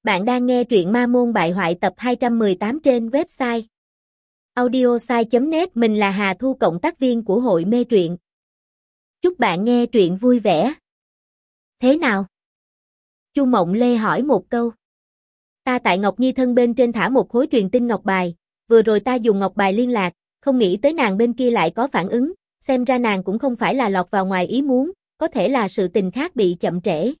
Bạn đang nghe truyện Ma Môn Bại Hoại tập 218 trên website audiosai.net. Mình là Hà Thu, cộng tác viên của hội mê truyện. Chúc bạn nghe truyện vui vẻ. Thế nào? Chu Mộng Lê hỏi một câu. Ta tại Ngọc Nhi thân bên trên thả một khối truyền tinh ngọc bài, vừa rồi ta dùng ngọc bài liên lạc, không nghĩ tới nàng bên kia lại có phản ứng, xem ra nàng cũng không phải là lọt vào ngoài ý muốn, có thể là sự tình khác bị chậm trễ.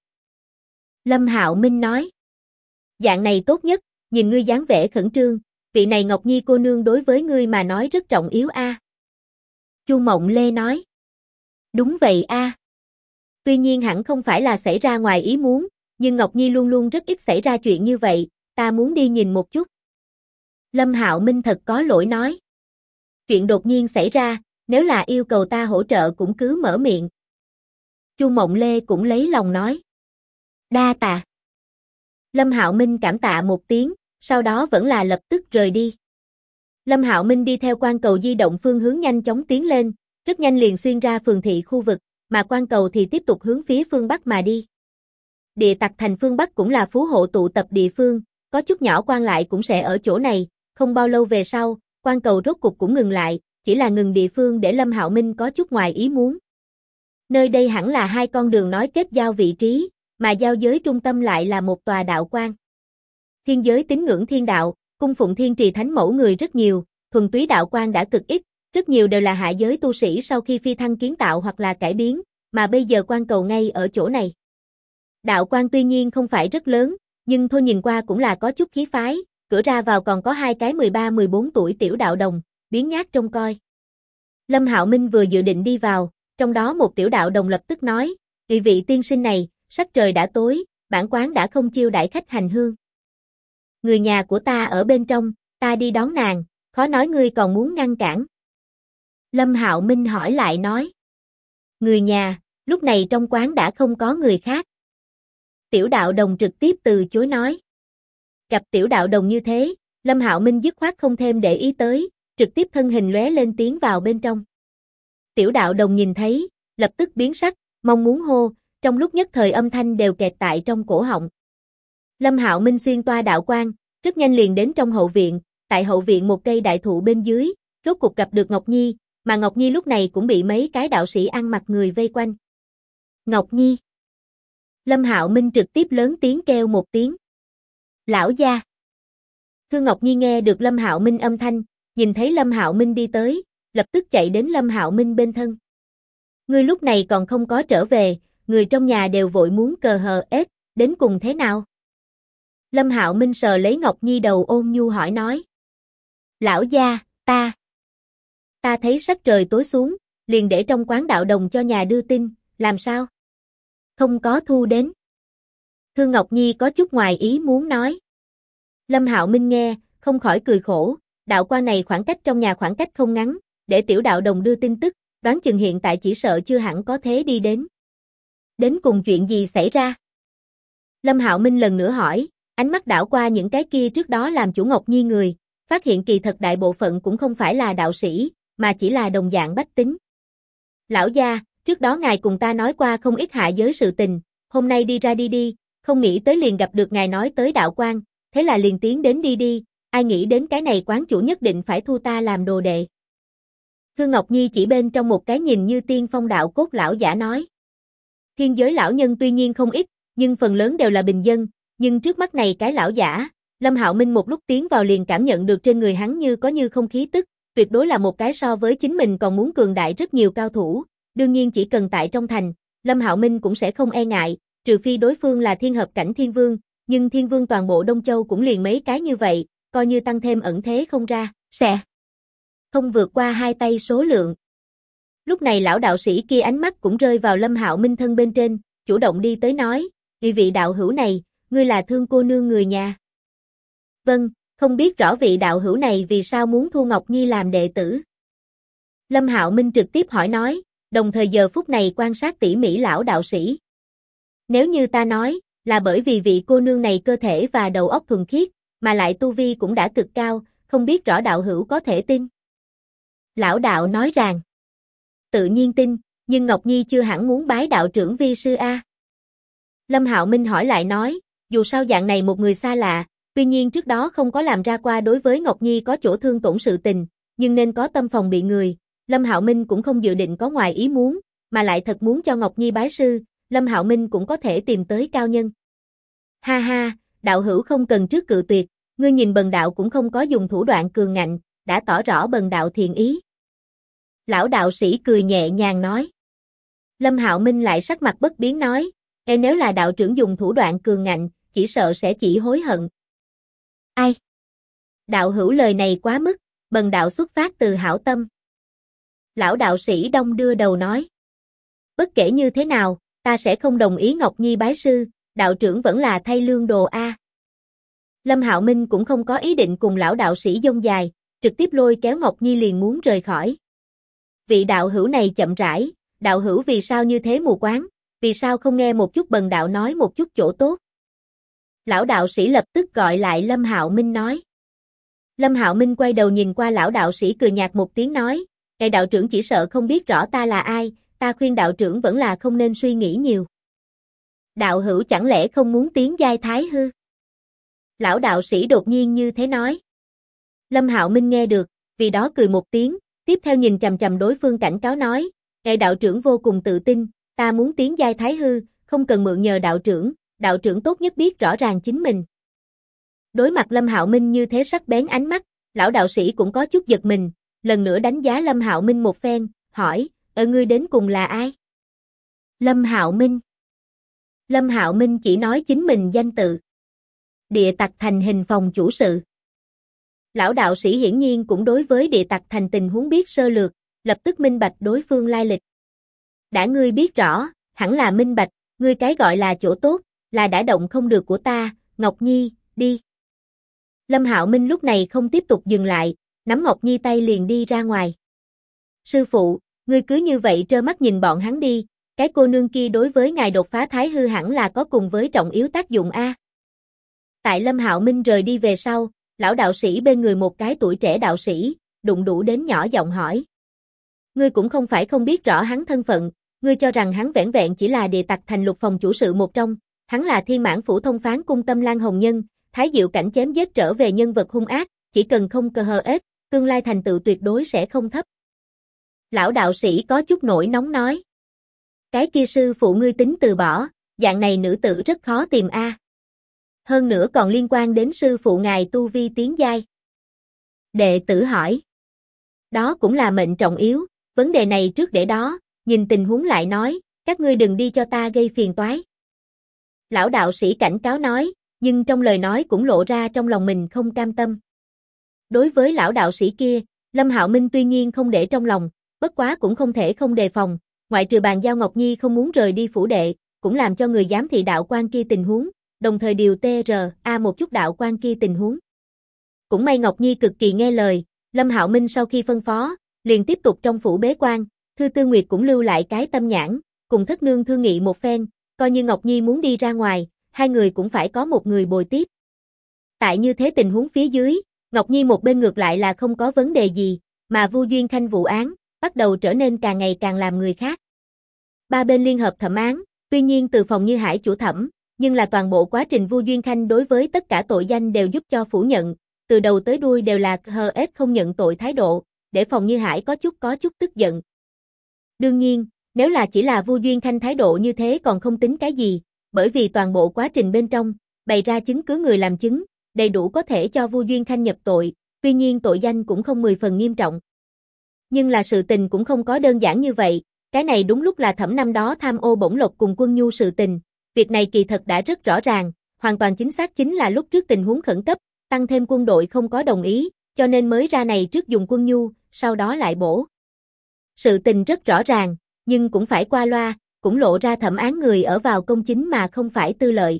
Lâm Hạo Minh nói. Dạng này tốt nhất, nhìn ngươi dáng vẻ khẩn trương, vị này Ngọc Nhi cô nương đối với ngươi mà nói rất trọng yếu a. Chu Mộng Lê nói. Đúng vậy a. Tuy nhiên hẳn không phải là xảy ra ngoài ý muốn, nhưng Ngọc Nhi luôn luôn rất ít xảy ra chuyện như vậy, ta muốn đi nhìn một chút. Lâm Hạo Minh thật có lỗi nói. Chuyện đột nhiên xảy ra, nếu là yêu cầu ta hỗ trợ cũng cứ mở miệng. Chu Mộng Lê cũng lấy lòng nói. Đa tạ. Lâm Hạo Minh cảm tạ một tiếng, sau đó vẫn là lập tức rời đi. Lâm Hạo Minh đi theo quan cầu di động phương hướng nhanh chóng tiến lên, rất nhanh liền xuyên ra phường thị khu vực, mà quan cầu thì tiếp tục hướng phía phương Bắc mà đi. Địa Tặc Thành phương Bắc cũng là phú hộ tụ tập địa phương, có chút nhỏ quan lại cũng sẽ ở chỗ này, không bao lâu về sau, quan cầu rốt cục cũng ngừng lại, chỉ là ngừng địa phương để Lâm Hạo Minh có chút ngoài ý muốn. Nơi đây hẳn là hai con đường nói kết giao vị trí, mà giao giới trung tâm lại là một tòa đạo quan. Thiên giới tín ngưỡng thiên đạo, cung phụng thiên trì thánh mẫu người rất nhiều, thuần túy đạo quan đã cực ít, rất nhiều đều là hạ giới tu sĩ sau khi phi thăng kiến tạo hoặc là cải biến, mà bây giờ quan cầu ngay ở chỗ này. Đạo quan tuy nhiên không phải rất lớn, nhưng thôi nhìn qua cũng là có chút khí phái, cửa ra vào còn có hai cái 13-14 tuổi tiểu đạo đồng, biếng nhác trông coi. Lâm Hạo Minh vừa dự định đi vào, trong đó một tiểu đạo đồng lập tức nói, vị tiên sinh này, sắc trời đã tối, bản quán đã không chiêu đãi khách hành hương. Người nhà của ta ở bên trong, ta đi đón nàng, khó nói ngươi còn muốn ngăn cản. Lâm Hạo Minh hỏi lại nói. Người nhà, lúc này trong quán đã không có người khác. Tiểu đạo đồng trực tiếp từ chối nói. Gặp tiểu đạo đồng như thế, Lâm Hạo Minh dứt khoát không thêm để ý tới, trực tiếp thân hình lóe lên tiến vào bên trong. Tiểu đạo đồng nhìn thấy, lập tức biến sắc, mong muốn hô, trong lúc nhất thời âm thanh đều kẹt tại trong cổ họng. Lâm Hạo Minh xuyên toa đạo quan, rất nhanh liền đến trong hậu viện, tại hậu viện một cây đại thụ bên dưới, rốt cuộc gặp được Ngọc Nhi, mà Ngọc Nhi lúc này cũng bị mấy cái đạo sĩ ăn mặc người vây quanh. Ngọc Nhi. Lâm Hạo Minh trực tiếp lớn tiếng kêu một tiếng. Lão gia. Thư Ngọc Nhi nghe được Lâm Hạo Minh âm thanh, nhìn thấy Lâm Hạo Minh đi tới, lập tức chạy đến Lâm Hạo Minh bên thân. Ngươi lúc này còn không có trở về, người trong nhà đều vội muốn cờ hờ ết, đến cùng thế nào? Lâm Hạo Minh sờ lấy Ngọc Nhi đầu ôn nhu hỏi nói. Lão gia, ta thấy sắc trời tối xuống, liền để trong quán đạo đồng cho nhà đưa tin, làm sao? Không có thu đến. Thương Ngọc Nhi có chút ngoài ý muốn nói. Lâm Hạo Minh nghe, không khỏi cười khổ, đạo quan này khoảng cách trong nhà khoảng cách không ngắn, để tiểu đạo đồng đưa tin tức, đoán chừng hiện tại chỉ sợ chưa hẳn có thế đi đến. Đến cùng chuyện gì xảy ra? Lâm Hạo Minh lần nữa hỏi, ánh mắt đảo qua những cái kia trước đó làm chủ Ngọc Nhi người, phát hiện kỳ thật đại bộ phận cũng không phải là đạo sĩ, mà chỉ là đồng dạng bách tính. Lão gia, trước đó ngài cùng ta nói qua không ít hạ giới sự tình, hôm nay đi ra đi, không nghĩ tới liền gặp được ngài nói tới đạo quan, thế là liền tiến đến đi, ai nghĩ đến cái này quán chủ nhất định phải thu ta làm đồ đệ. Thương Ngọc Nhi chỉ bên trong một cái nhìn như tiên phong đạo cốt lão giả nói. Thiên giới lão nhân tuy nhiên không ít, nhưng phần lớn đều là bình dân, nhưng trước mắt này cái lão giả, Lâm Hạo Minh một lúc tiến vào liền cảm nhận được trên người hắn như có như không khí tức, tuyệt đối là một cái so với chính mình còn muốn cường đại rất nhiều cao thủ, đương nhiên chỉ cần tại trong thành, Lâm Hạo Minh cũng sẽ không e ngại, trừ phi đối phương là thiên hợp cảnh thiên vương, nhưng thiên vương toàn bộ Đông Châu cũng liền mấy cái như vậy, coi như tăng thêm ẩn thế không ra, sẽ không vượt qua hai tay số lượng. Lúc này lão đạo sĩ kia ánh mắt cũng rơi vào Lâm Hạo Minh thân bên trên, chủ động đi tới nói, vị đạo hữu này, ngươi là Thương cô nương người nhà. Vâng, không biết rõ vị đạo hữu này vì sao muốn thu Ngọc Nhi làm đệ tử. Lâm Hạo Minh trực tiếp hỏi nói, đồng thời giờ phút này quan sát tỉ mỉ lão đạo sĩ. Nếu như ta nói, là bởi vì vị cô nương này cơ thể và đầu óc thuần khiết, mà lại tu vi cũng đã cực cao, không biết rõ đạo hữu có thể tin. Lão đạo nói rằng, tự nhiên tin, nhưng Ngọc Nhi chưa hẳn muốn bái đạo trưởng vi sư a. Lâm Hạo Minh hỏi lại nói, dù sao dạng này một người xa lạ, tuy nhiên trước đó không có làm ra qua đối với Ngọc Nhi có chỗ thương tổn sự tình, nhưng nên có tâm phòng bị người, Lâm Hạo Minh cũng không dự định có ngoài ý muốn, mà lại thật muốn cho Ngọc Nhi bái sư, Lâm Hạo Minh cũng có thể tìm tới cao nhân. Ha ha, đạo hữu không cần trước cự tuyệt, ngươi nhìn bần đạo cũng không có dùng thủ đoạn cường ngạnh, đã tỏ rõ bần đạo thiện ý. Lão đạo sĩ cười nhẹ nhàng nói. Lâm Hạo Minh lại sắc mặt bất biến nói, nếu là đạo trưởng dùng thủ đoạn cường ngạnh, chỉ sợ sẽ chỉ hối hận. Ai? Đạo hữu lời này quá mức, bần đạo xuất phát từ hảo tâm. Lão đạo sĩ đông đưa đầu nói. Bất kể như thế nào, ta sẽ không đồng ý Ngọc Nhi bái sư, đạo trưởng vẫn là thay lương đồ a. Lâm Hạo Minh cũng không có ý định cùng lão đạo sĩ dông dài, trực tiếp lôi kéo Ngọc Nhi liền muốn rời khỏi. Vị đạo hữu này chậm rãi, đạo hữu vì sao như thế mù quáng, vì sao không nghe một chút bần đạo nói một chút chỗ tốt. Lão đạo sĩ lập tức gọi lại Lâm Hạo Minh nói. Lâm Hạo Minh quay đầu nhìn qua lão đạo sĩ cười nhạt một tiếng nói, đạo trưởng chỉ sợ không biết rõ ta là ai, ta khuyên đạo trưởng vẫn là không nên suy nghĩ nhiều. Đạo hữu chẳng lẽ không muốn tiến giai thái hư? Lão đạo sĩ đột nhiên như thế nói. Lâm Hạo Minh nghe được, vì đó cười một tiếng, tiếp theo nhìn chằm chằm đối phương cảnh cáo nói, đạo trưởng vô cùng tự tin, ta muốn tiến giai thái hư, không cần mượn nhờ đạo trưởng tốt nhất biết rõ ràng chính mình. Đối mặt Lâm Hạo Minh như thế sắc bén ánh mắt, lão đạo sĩ cũng có chút giật mình, lần nữa đánh giá Lâm Hạo Minh một phen, hỏi, ngươi đến cùng là ai? Lâm Hạo Minh. Lâm Hạo Minh chỉ nói chính mình danh tự. Địa Tặc Thành hình phòng chủ sự. Lão đạo sĩ hiển nhiên cũng đối với Địa Tặc Thành tình huống biết sơ lược, lập tức minh bạch đối phương lai lịch. Đã ngươi biết rõ, hẳn là minh bạch, ngươi cái gọi là chỗ tốt, là đã động không được của ta, Ngọc Nhi, đi. Lâm Hạo Minh lúc này không tiếp tục dừng lại, nắm Ngọc Nhi tay liền đi ra ngoài. Sư phụ, ngươi cứ như vậy trơ mắt nhìn bọn hắn đi, cái cô nương kia đối với ngài đột phá thái hư hẳn là có cùng với trọng yếu tác dụng a. Tại Lâm Hạo Minh rời đi về sau, lão đạo sĩ bên người một cái tuổi trẻ đạo sĩ, đụng đủ đến nhỏ giọng hỏi. Ngươi cũng không phải không biết rõ hắn thân phận, ngươi cho rằng hắn vẻn vẹn chỉ là Địa Tặc Thành lục phòng chủ sự một trong, hắn là Thiên Mãn Phủ thông phán cung Tâm Lan Hồng Nhân, Thái Diệu cảnh chém giết trở về nhân vật hung ác, chỉ cần không cơ hờ ết, tương lai thành tựu tuyệt đối sẽ không thấp. Lão đạo sĩ có chút nổi nóng nói. Cái kia sư phụ ngươi tính từ bỏ, dạng này nữ tử rất khó tìm a. Hơn nữa còn liên quan đến sư phụ ngài tu vi tiến giai. Đệ tử hỏi. Đó cũng là mệnh trọng yếu, vấn đề này trước để đó, nhìn tình huống lại nói, các ngươi đừng đi cho ta gây phiền toái. Lão đạo sĩ cảnh cáo nói, nhưng trong lời nói cũng lộ ra trong lòng mình không cam tâm. Đối với lão đạo sĩ kia, Lâm Hạo Minh tuy nhiên không để trong lòng, bất quá cũng không thể không đề phòng, ngoại trừ bàn giao Ngọc Nhi không muốn rời đi phủ đệ, cũng làm cho người giám thị đạo quan kia tình huống, đồng thời điều TRA một chút đạo quan kia tình huống. Cũng may Ngọc Nhi cực kỳ nghe lời, Lâm Hạo Minh sau khi phân phó, liền tiếp tục trong phủ bế quan, Thư Tư Nguyệt cũng lưu lại cái tâm nhãn, cùng thất nương thương nghị một phen, coi như Ngọc Nhi muốn đi ra ngoài, hai người cũng phải có một người bồi tiếp. Tại như thế tình huống phía dưới, Ngọc Nhi một bên ngược lại là không có vấn đề gì, mà Vu Duyên Khanh vụ án, bắt đầu trở nên càng ngày càng làm người khác. Ba bên liên hợp thẩm án, tuy nhiên từ phòng Như Hải chủ thẩm, nhưng là toàn bộ quá trình Vu Duyên Khanh đối với tất cả tội danh đều giúp cho phủ nhận, từ đầu tới đuôi đều là HS không nhận tội thái độ, để phòng Như Hải có chút tức giận. Đương nhiên, nếu là chỉ là Vu Duyên Khanh thái độ như thế còn không tính cái gì, bởi vì toàn bộ quá trình bên trong, bày ra chứng cứ người làm chứng, đầy đủ có thể cho Vu Duyên Khanh nhập tội, tuy nhiên tội danh cũng không 10 phần nghiêm trọng. Nhưng là sự tình cũng không có đơn giản như vậy, cái này đúng lúc là thẩm năm đó tham ô bổng lộc cùng Quân Nhu sự tình, việc này kỳ thật đã rất rõ ràng, hoàn toàn chính xác chính là lúc trước tình huống khẩn cấp, tăng thêm quân đội không có đồng ý, cho nên mới ra này trước dùng Quân Nhu, sau đó lại bổ. Sự tình rất rõ ràng, nhưng cũng phải qua loa, cũng lộ ra thẩm án người ở vào công chính mà không phải tư lợi.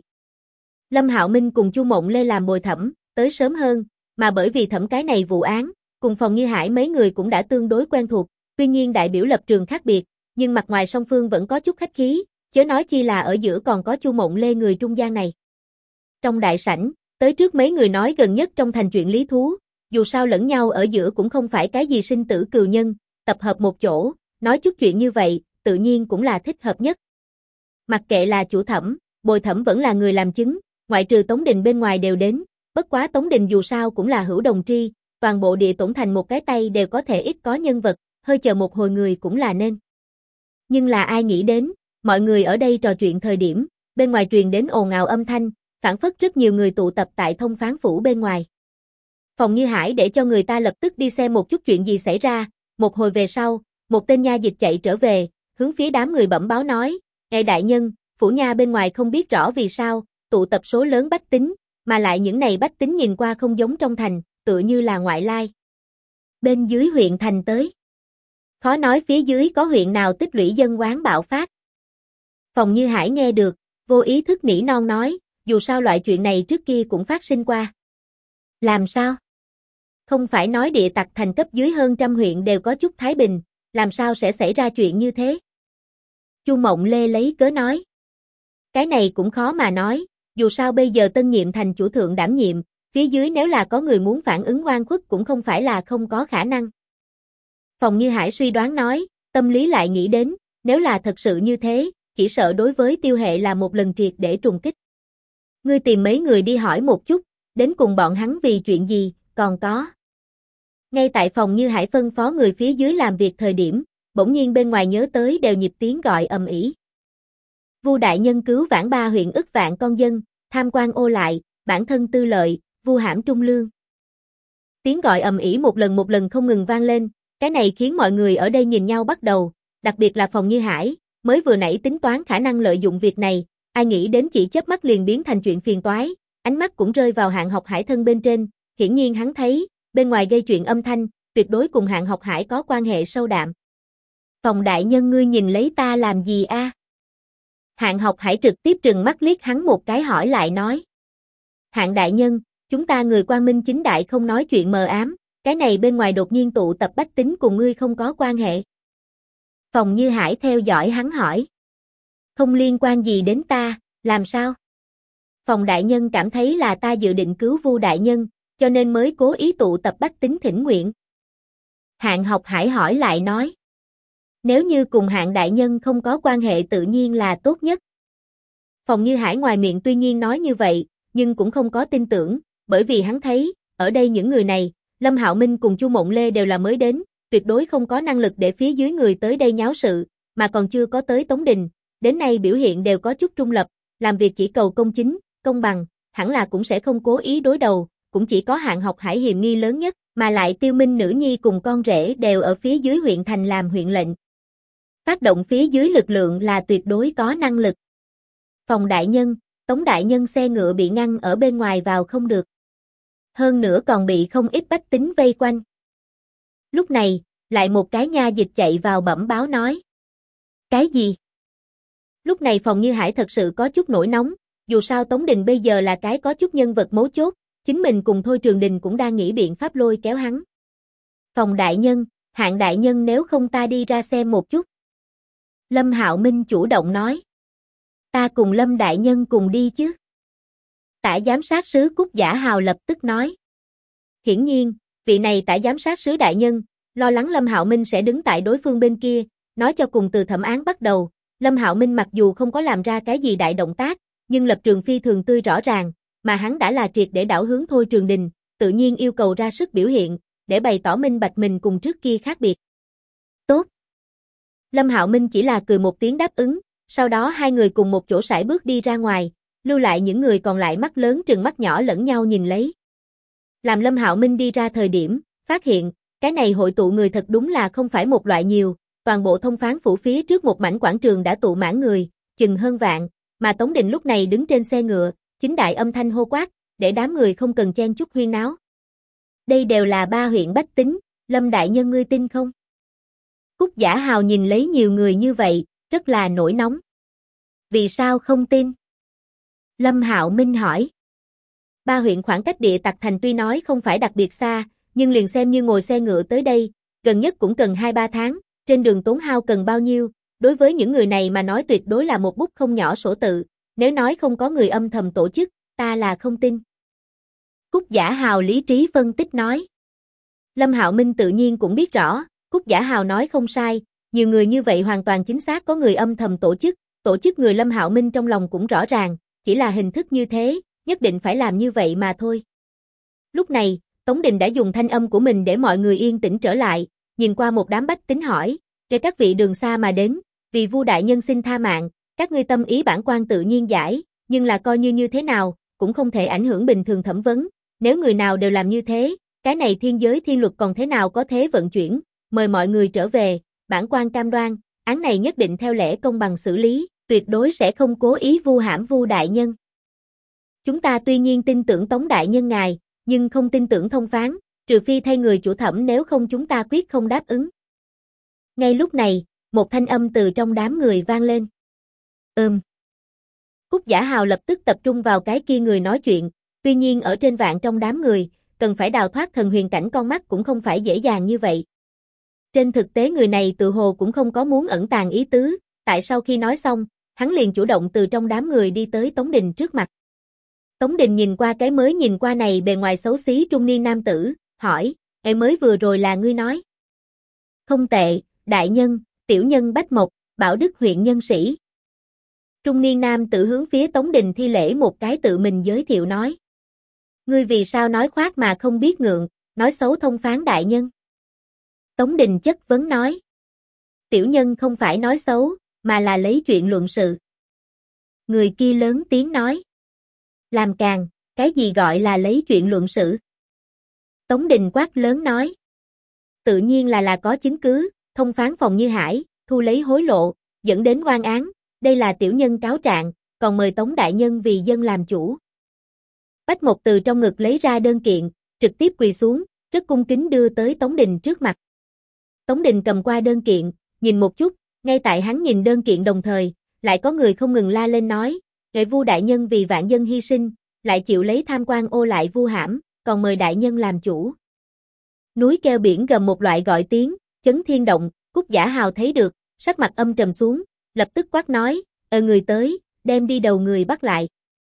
Lâm Hạo Minh cùng Chu Mộng Lê làm bồi thẩm, tới sớm hơn, mà bởi vì thẩm cái này vụ án, cùng phòng Như Hải mấy người cũng đã tương đối quen thuộc, tuy nhiên đại biểu lập trường khác biệt, nhưng mặt ngoài song phương vẫn có chút khách khí, chớ nói chi là ở giữa còn có Chu Mộng Lê người trung gian này. Trong đại sảnh, tới trước mấy người nói gần nhất trong thành chuyện lý thú, dù sao lẫn nhau ở giữa cũng không phải cái gì sinh tử cừu nhân, tập hợp một chỗ, nói chút chuyện như vậy, tự nhiên cũng là thích hợp nhất. Mặc kệ là chủ thẩm, bồi thẩm vẫn là người làm chứng, ngoại trừ Tống Đình bên ngoài đều đến, bất quá Tống Đình dù sao cũng là hữu đồng tri, toàn bộ địa tổn thành một cái tay đều có thể ít có nhân vật, hơi chờ một hồi người cũng là nên. Nhưng là ai nghĩ đến, mọi người ở đây trò chuyện thời điểm, bên ngoài truyền đến ồn ào âm thanh, phảng phất rất nhiều người tụ tập tại thông phán phủ bên ngoài. Phòng Như Hải để cho người ta lập tức đi xem một chút chuyện gì xảy ra, một hồi về sau, một tên nha dịch chạy trở về, hướng phía đám người bẩm báo nói, "Ngài đại nhân, phủ nha bên ngoài không biết rõ vì sao, tụ tập số lớn bách tính, mà lại những này bách tính nhìn qua không giống trong thành, tựa như là ngoại lai. Bên dưới huyện thành tới. Khó nói phía dưới có huyện nào tích lũy dân oán bạo phát." Phòng Như Hải nghe được, vô ý thức nỉ non nói, dù sao loại chuyện này trước kia cũng phát sinh qua. Làm sao? Không phải nói địa tặc thành cấp dưới hơn trăm huyện đều có chút thái bình, làm sao sẽ xảy ra chuyện như thế? Chu Mộng Lê lấy cớ nói. Cái này cũng khó mà nói, dù sao bây giờ tân nhiệm thành chủ thượng đảm nhiệm, phía dưới nếu là có người muốn phản ứng oan khuất cũng không phải là không có khả năng. Phòng Như Hải suy đoán nói, tâm lý lại nghĩ đến, nếu là thật sự như thế, chỉ sợ đối với Tiêu Hệ là một lần triệt để trùng kích. Ngươi tìm mấy người đi hỏi một chút, đến cùng bọn hắn vì chuyện gì, còn có. Ngay tại Phòng Như Hải phân phó người phía dưới làm việc thời điểm, bỗng nhiên bên ngoài nhớ tới đều nhịp tiếng gọi ầm ĩ. Vu đại nhân cứu vãn 3 huyện ức vạn con dân, tham quan ô lại, bản thân tư lợi, vu hãm trung lương. Tiếng gọi ầm ĩ một lần không ngừng vang lên, cái này khiến mọi người ở đây nhìn nhau bắt đầu, đặc biệt là Phòng Như Hải, mới vừa nãy tính toán khả năng lợi dụng việc này, ai nghĩ đến chỉ chớp mắt liền biến thành chuyện phiền toái, ánh mắt cũng rơi vào Hạng Học Hải thân bên trên, hiển nhiên hắn thấy, bên ngoài gây chuyện âm thanh, tuyệt đối cùng Hạng Học Hải có quan hệ sâu đậm. Phòng đại nhân ngươi nhìn lấy ta làm gì a? Hạng Học Hải trực tiếp trừng mắt liếc hắn một cái hỏi lại nói. Hạng đại nhân, chúng ta người quang minh chính đại không nói chuyện mờ ám, cái này bên ngoài đột nhiên tụ tập bách tính cùng ngươi không có quan hệ. Phòng Như Hải theo dõi hắn hỏi. Không liên quan gì đến ta, làm sao? Phòng đại nhân cảm thấy là ta dự định cứu Vu đại nhân, cho nên mới cố ý tụ tập bách tính thỉnh nguyện. Hạng Học Hải hỏi lại nói. Nếu như cùng Hạng đại nhân không có quan hệ tự nhiên là tốt nhất. Phòng Như Hải ngoài miệng tuy nhiên nói như vậy, nhưng cũng không có tin tưởng, bởi vì hắn thấy, ở đây những người này, Lâm Hạo Minh cùng Chu Mộng Lê đều là mới đến, tuyệt đối không có năng lực để phía dưới người tới đây nháo sự, mà còn chưa có tới Tống Đình, đến nay biểu hiện đều có chút trung lập, làm việc chỉ cầu công chính, công bằng, hẳn là cũng sẽ không cố ý đối đầu, cũng chỉ có Hạng Học Hải hiềm nghi lớn nhất, mà lại Tiêu Minh nữ nhi cùng con rể đều ở phía dưới huyện thành làm huyện lệnh. Phát động phía dưới lực lượng là tuyệt đối có năng lực. Phòng đại nhân, Tống đại nhân xe ngựa bị ngăn ở bên ngoài vào không được. Hơn nữa còn bị không ít bách tính vây quanh. Lúc này, lại một cái nha dịch chạy vào bẩm báo nói. Cái gì? Lúc này Phòng Như Hải thật sự có chút nổi nóng, dù sao Tống Đình bây giờ là cái có chút nhân vật mấu chốt, chính mình cùng Thôi Trường Đình cũng đang nghĩ biện pháp lôi kéo hắn. Phòng đại nhân, Hạng đại nhân nếu không ta đi ra xem một chút. Lâm Hạo Minh chủ động nói. Ta cùng Lâm đại nhân cùng đi chứ. Tả giám sát sứ Cúc Giả Hào lập tức nói. Hiển nhiên, vị này tả giám sát sứ đại nhân, lo lắng Lâm Hạo Minh sẽ đứng tại đối phương bên kia, nói cho cùng từ thẩm án bắt đầu, Lâm Hạo Minh mặc dù không có làm ra cái gì đại động tác, nhưng lập trường phi thường tươi rõ ràng, mà hắn đã là triệt để đảo hướng Thôi Trường Đình, tự nhiên yêu cầu ra sức biểu hiện, để bày tỏ minh bạch mình cùng trước kia khác biệt. Tốt. Lâm Hạo Minh chỉ là cười một tiếng đáp ứng, sau đó hai người cùng một chỗ sải bước đi ra ngoài, lưu lại những người còn lại mắt lớn trừng mắt nhỏ lẫn nhau nhìn lấy. Làm Lâm Hạo Minh đi ra thời điểm, phát hiện, cái này hội tụ người thật đúng là không phải một loại nhiều, toàn bộ thông phán phủ phía trước một mảnh quảng trường đã tụ mãn người, chừng hơn vạn, mà Tống Đình lúc này đứng trên xe ngựa, chính đại âm thanh hô quát, để đám người không cần chen chúc huyên náo. Đây đều là 3 huyện bách tính, Lâm đại nhân ngươi tin không? Cúc Giả Hào nhìn lấy nhiều người như vậy, rất là nổi nóng. Vì sao không tin? Lâm Hạo Minh hỏi. 3 huyện khoảng cách địa tặc thành tuy nói không phải đặc biệt xa, nhưng liền xem như ngồi xe ngựa tới đây, gần nhất cũng cần 2-3 tháng, trên đường tốn hao cần bao nhiêu, đối với những người này mà nói tuyệt đối là một bút không nhỏ sổ tự, nếu nói không có người âm thầm tổ chức, ta là không tin. Cúc Giả Hào lý trí phân tích nói. Lâm Hạo Minh tự nhiên cũng biết rõ, Cúc Giả Hào nói không sai, nhiều người như vậy hoàn toàn chính xác có người âm thầm tổ chức người Lâm Hạo Minh trong lòng cũng rõ ràng, chỉ là hình thức như thế, nhất định phải làm như vậy mà thôi. Lúc này, Tống Đình đã dùng thanh âm của mình để mọi người yên tĩnh trở lại, nhìn qua một đám bách tính hỏi, để các vị đường xa mà đến, vì Vu đại nhân xin tha mạng, các ngươi tâm ý bản quan tự nhiên giải, nhưng là coi như thế nào, cũng không thể ảnh hưởng bình thường thẩm vấn, nếu người nào đều làm như thế, cái này thiên giới thiên luật còn thế nào có thế vận chuyển, mời mọi người trở về, bản quan cam đoan, án này nhất định theo lẽ công bằng xử lý, tuyệt đối sẽ không cố ý vu hãm Vu đại nhân. Chúng ta tuy nhiên tin tưởng Tống đại nhân ngài, nhưng không tin tưởng thông phán, trừ phi thay người chủ thẩm, nếu không chúng ta quyết không đáp ứng. Ngay lúc này, một thanh âm từ trong đám người vang lên. Cúc Giả Hào lập tức tập trung vào cái kia người nói chuyện, tuy nhiên ở trên vạn trong đám người, cần phải đào thoát thần huyền cảnh con mắt cũng không phải dễ dàng như vậy. Trên thực tế người này tự hồ cũng không có muốn ẩn tàng ý tứ, tại sau khi nói xong, hắn liền chủ động từ trong đám người đi tới Tống Đình trước mặt. Tống Đình nhìn qua cái mới nhìn qua này bề ngoài xấu xí trung niên nam tử, hỏi, mới vừa rồi là ngươi nói? Không tệ, đại nhân, tiểu nhân Bách Mộc, Bảo Đức huyện nhân sĩ. Trung niên nam tử hướng phía Tống Đình thi lễ một cái tự mình giới thiệu nói. Ngươi vì sao nói khoác mà không biết ngượng, nói xấu thông phán đại nhân? Tống Đình chất vấn nói. Tiểu nhân không phải nói xấu, mà là lấy chuyện luận sự. Người kia lớn tiếng nói. Làm càn, cái gì gọi là lấy chuyện luận sự? Tống Đình quát lớn nói. Tự nhiên là có chứng cứ, thông phán Phòng Như Hải, thu lấy hối lộ, dẫn đến oan án, đây là tiểu nhân cáo trạng, còn mời Tống đại nhân vì dân làm chủ. Bách Mộc từ trong ngực lấy ra đơn kiện, trực tiếp quỳ xuống, rất cung kính đưa tới Tống Đình trước mặt. Tống Đình cầm qua đơn kiện, nhìn một chút, ngay tại hắn nhìn đơn kiện đồng thời, lại có người không ngừng la lên nói, nghệ Vu đại nhân vì vạn dân hy sinh, lại chịu lấy tham quan ô lại vu hãm, còn mời đại nhân làm chủ. Núi kêu biển gầm một loại gọi tiếng, chấn thiên động, Cúc Giả Hào thấy được, sắc mặt âm trầm xuống, lập tức quát nói, người tới, đem đi đầu người bắt lại.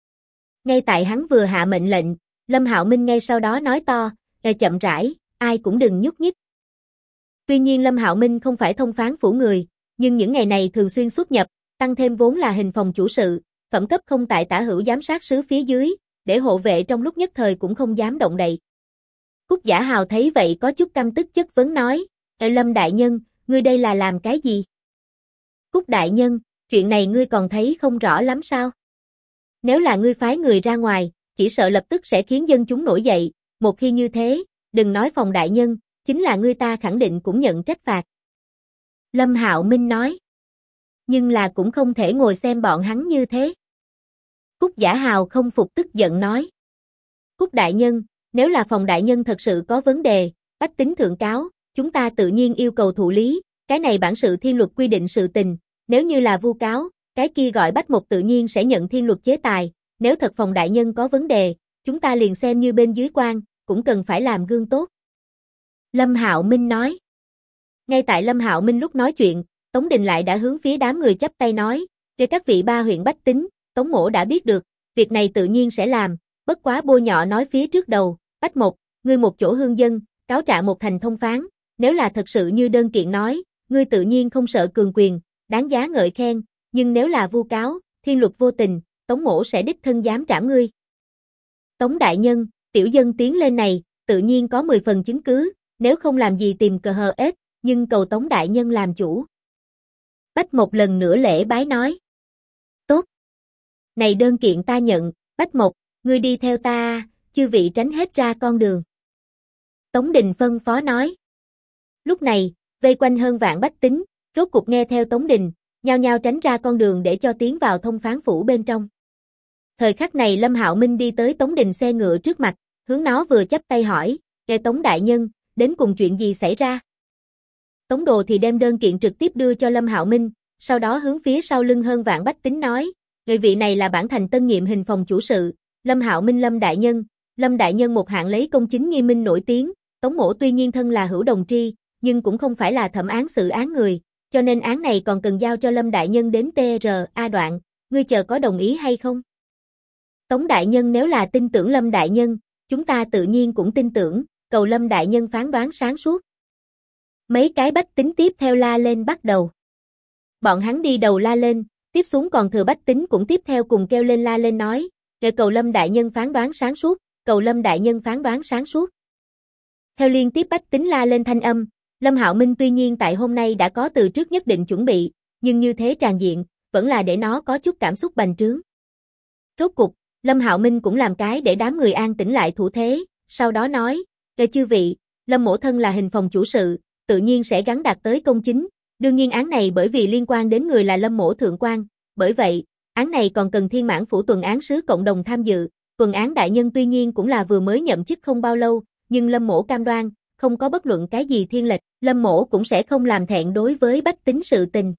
Ngay tại hắn vừa hạ mệnh lệnh, Lâm Hạo Minh ngay sau đó nói to, chậm rãi, ai cũng đừng nhúc nhích. Tuy nhiên Lâm Hạo Minh không phải thông phán phủ người, nhưng những ngày này thường xuyên xuất nhập, tăng thêm vốn là hình phòng chủ sự, phẩm cấp không tại tả hữu giám sát sứ phía dưới, để hộ vệ trong lúc nhất thời cũng không dám động đậy. Cúc Giả Hào thấy vậy có chút căm tức chất vấn nói, Lâm đại nhân, ngươi đây là làm cái gì? Cúc đại nhân, chuyện này ngươi còn thấy không rõ lắm sao? Nếu là ngươi phái người ra ngoài, chỉ sợ lập tức sẽ khiến dân chúng nổi dậy, một khi như thế, đừng nói Phòng đại nhân, chính là ngươi ta khẳng định cũng nhận trách phạt. Lâm Hạo Minh nói. Nhưng là cũng không thể ngồi xem bọn hắn như thế. Cúc Giả Hào không phục tức giận nói. Cúc đại nhân, nếu là Phòng đại nhân thật sự có vấn đề, bách tính thượng cáo, chúng ta tự nhiên yêu cầu thụ lý, cái này bản sự thiên luật quy định sự tình, nếu như là vu cáo, cái kia gọi Bách Mộc tự nhiên sẽ nhận thiên luật chế tài, nếu thật Phòng đại nhân có vấn đề, chúng ta liền xem như bên dưới quan, cũng cần phải làm gương tốt. Lâm Hạo Minh nói. Ngay tại Lâm Hạo Minh lúc nói chuyện, Tống Đình lại đã hướng phía đám người chắp tay nói, để các vị ba huyện bách tính, Tống mỗ đã biết được, việc này tự nhiên sẽ làm, bất quá bôi nhọ nói phía trước đầu, Bách Mộc, ngươi một chỗ hương dân, cáo trạng một thành thông phán, nếu là thật sự như đơn kiện nói, ngươi tự nhiên không sợ cường quyền, đáng giá ngợi khen, nhưng nếu là vu cáo, thiên luật vô tình, Tống mỗ sẽ đích thân giám trảm ngươi. Tống đại nhân, tiểu dân tiến lên này, tự nhiên có 10 phần chứng cứ, nếu không làm gì tìm cờ hờ ết, nhưng cầu Tống đại nhân làm chủ. Bách Mộc lần nữa lễ bái nói. Tốt. Này đơn kiện ta nhận, Bách Mộc, ngươi đi theo ta, chư vị tránh hết ra con đường. Tống Đình phân phó nói. Lúc này, vây quanh hơn vạn bách tính, rốt cục nghe theo Tống Đình, nhao nhao tránh ra con đường để cho tiến vào thông phán phủ bên trong. Thời khắc này Lâm Hạo Minh đi tới Tống Đình xe ngựa trước mặt, hướng nó vừa chắp tay hỏi, nghe Tống đại nhân, đến cùng chuyện gì xảy ra? Tống Đồ thì đem đơn kiện trực tiếp đưa cho Lâm Hạo Minh, sau đó hướng phía sau lưng hơn vạn bách tính nói, người vị này là bản thành tân nhiệm hình phòng chủ sự, Lâm Hạo Minh Lâm đại nhân một hạng lấy công chính nghiêm minh nổi tiếng, Tống mỗ tuy nhiên thân là hữu đồng tri, nhưng cũng không phải là thẩm án xử án người, cho nên án này còn cần giao cho Lâm đại nhân đến TRA đoạn, ngươi chờ có đồng ý hay không? Tống đại nhân nếu là tin tưởng Lâm đại nhân, chúng ta tự nhiên cũng tin tưởng, cầu Lâm đại nhân phán đoán sáng suốt. Mấy cái bách tính tiếp theo la lên bắt đầu. Bọn hắn đi đầu la lên, tiếp xuống còn thừa bách tính cũng tiếp theo cùng kêu lên la lên nói, Cầu Lâm đại nhân phán đoán sáng suốt, cầu Lâm đại nhân phán đoán sáng suốt. Theo liên tiếp bách tính la lên thanh âm, Lâm Hạo Minh tuy nhiên tại hôm nay đã có từ trước nhất định chuẩn bị, nhưng như thế tràn diện, vẫn là để nó có chút cảm xúc bành trướng. Rốt cục, Lâm Hạo Minh cũng làm cái để đám người an tĩnh lại thủ thế, sau đó nói, chư vị, Lâm mỗ thân là hình phòng chủ sự, tự nhiên sẽ gắn đạt tới công chính, đương nhiên án này bởi vì liên quan đến người là Lâm mỗ thượng quan, bởi vậy, án này còn cần Thiên Mãn phủ tuần án sứ cộng đồng tham dự, tuần án đại nhân tuy nhiên cũng là vừa mới nhậm chức không bao lâu, nhưng Lâm mỗ cam đoan, không có bất luận cái gì thiên lệch, Lâm mỗ cũng sẽ không làm thẹn đối với bách tính sự tình.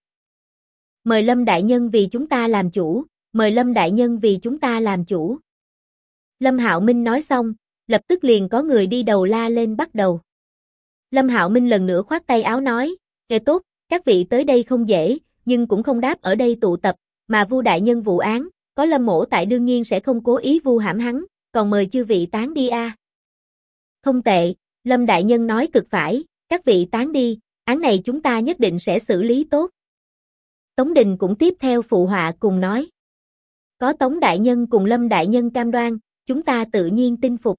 Mời Lâm đại nhân vì chúng ta làm chủ, mời Lâm đại nhân vì chúng ta làm chủ. Lâm Hạo Minh nói xong, lập tức liền có người đi đầu la lên bắt đầu. Lâm Hạo Minh lần nữa khoát tay áo nói, kệ tốt, các vị tới đây không dễ, nhưng cũng không đáp ở đây tụ tập, mà Vu đại nhân vụ án, có Lâm mỗ tại đương nhiên sẽ không cố ý vu hãm hắn, còn mời chư vị tán đi a. Không tệ, Lâm đại nhân nói cực phải, các vị tán đi, án này chúng ta nhất định sẽ xử lý tốt. Tống Đình cũng tiếp theo phụ họa cùng nói. Có Tống đại nhân cùng Lâm đại nhân cam đoan, chúng ta tự nhiên tin phục.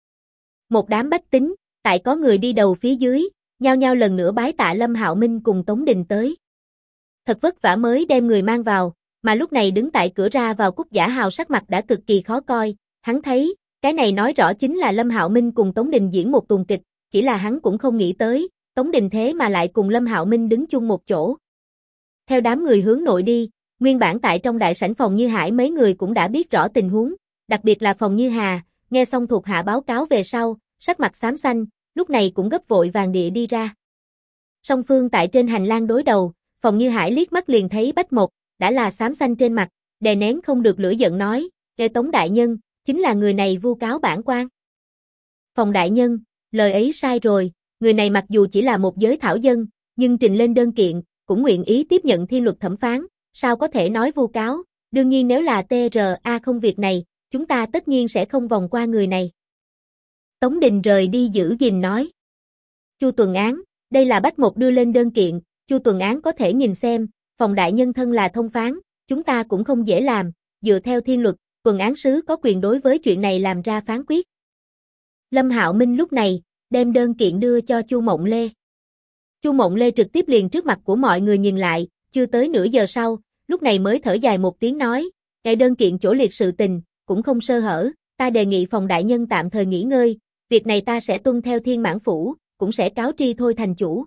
Một đám bách tính, tại có người đi đầu phía dưới, nhao nhao lần nữa bái tạ Lâm Hạo Minh cùng Tống Đình tới. Thật vất vả mới đem người mang vào, mà lúc này đứng tại cửa ra vào Cúc Giả Hào sắc mặt đã cực kỳ khó coi, hắn thấy, cái này nói rõ chính là Lâm Hạo Minh cùng Tống Đình diễn một tuần kịch, chỉ là hắn cũng không nghĩ tới, Tống Đình thế mà lại cùng Lâm Hạo Minh đứng chung một chỗ. Theo đám người hướng nội đi, nguyên bản tại trong đại sảnh Phòng Như Hải mấy người cũng đã biết rõ tình huống, đặc biệt là Phòng Như Hà, nghe xong thuộc hạ báo cáo về sau, sắc mặt xám xanh, lúc này cũng gấp vội vàng địa đi ra. Song phương tại trên hành lang đối đầu, Phòng Như Hải liếc mắt liền thấy Bách Mộc, đã là xám xanh trên mặt, đè nén không được lửa giận nói, Tống đại nhân, chính là người này vu cáo bản quan. Phòng đại nhân, lời ấy sai rồi, người này mặc dù chỉ là một giới thảo dân, nhưng trình lên đơn kiện, cũng nguyện ý tiếp nhận thi luật thẩm phán, sao có thể nói vu cáo, đương nhiên nếu là TRA không việc này, chúng ta tất nhiên sẽ không vòng qua người này. Tống Đình rời đi giữ gìn nói. Chu tuần án, đây là Bách Mộc đưa lên đơn kiện, Chu tuần án có thể nhìn xem, Phòng đại nhân thân là thông phán, chúng ta cũng không dễ làm, dựa theo thiên luật, tuần án sứ có quyền đối với chuyện này làm ra phán quyết. Lâm Hạo Minh lúc này, đem đơn kiện đưa cho Chu Mộng Lê. Chu Mộng Lê trực tiếp liền trước mặt của mọi người nhìn lại, chưa tới nửa giờ sau, lúc này mới thở dài một tiếng nói, cái đơn kiện chỗ liệt sự tình, cũng không sơ hở, ta đề nghị Phòng đại nhân tạm thời nghỉ ngơi, việc này ta sẽ tuân theo Thiên Mãn phủ, cũng sẽ cáo tri thôi thành chủ.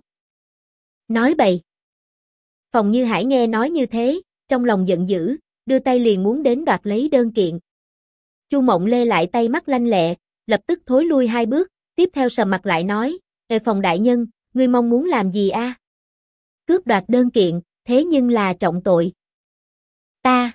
Nói bậy. Phòng Như Hải nghe nói như thế, trong lòng giận dữ, đưa tay liền muốn đến đoạt lấy đơn kiện. Chu Mộng Lê lại tay mắt lanh lẹ, lập tức thối lui 2 bước, tiếp theo sầm mặt lại nói, Phòng đại nhân, ngươi mong muốn làm gì a? Cướp đoạt đơn kiện, thế nhưng là trọng tội. Ta.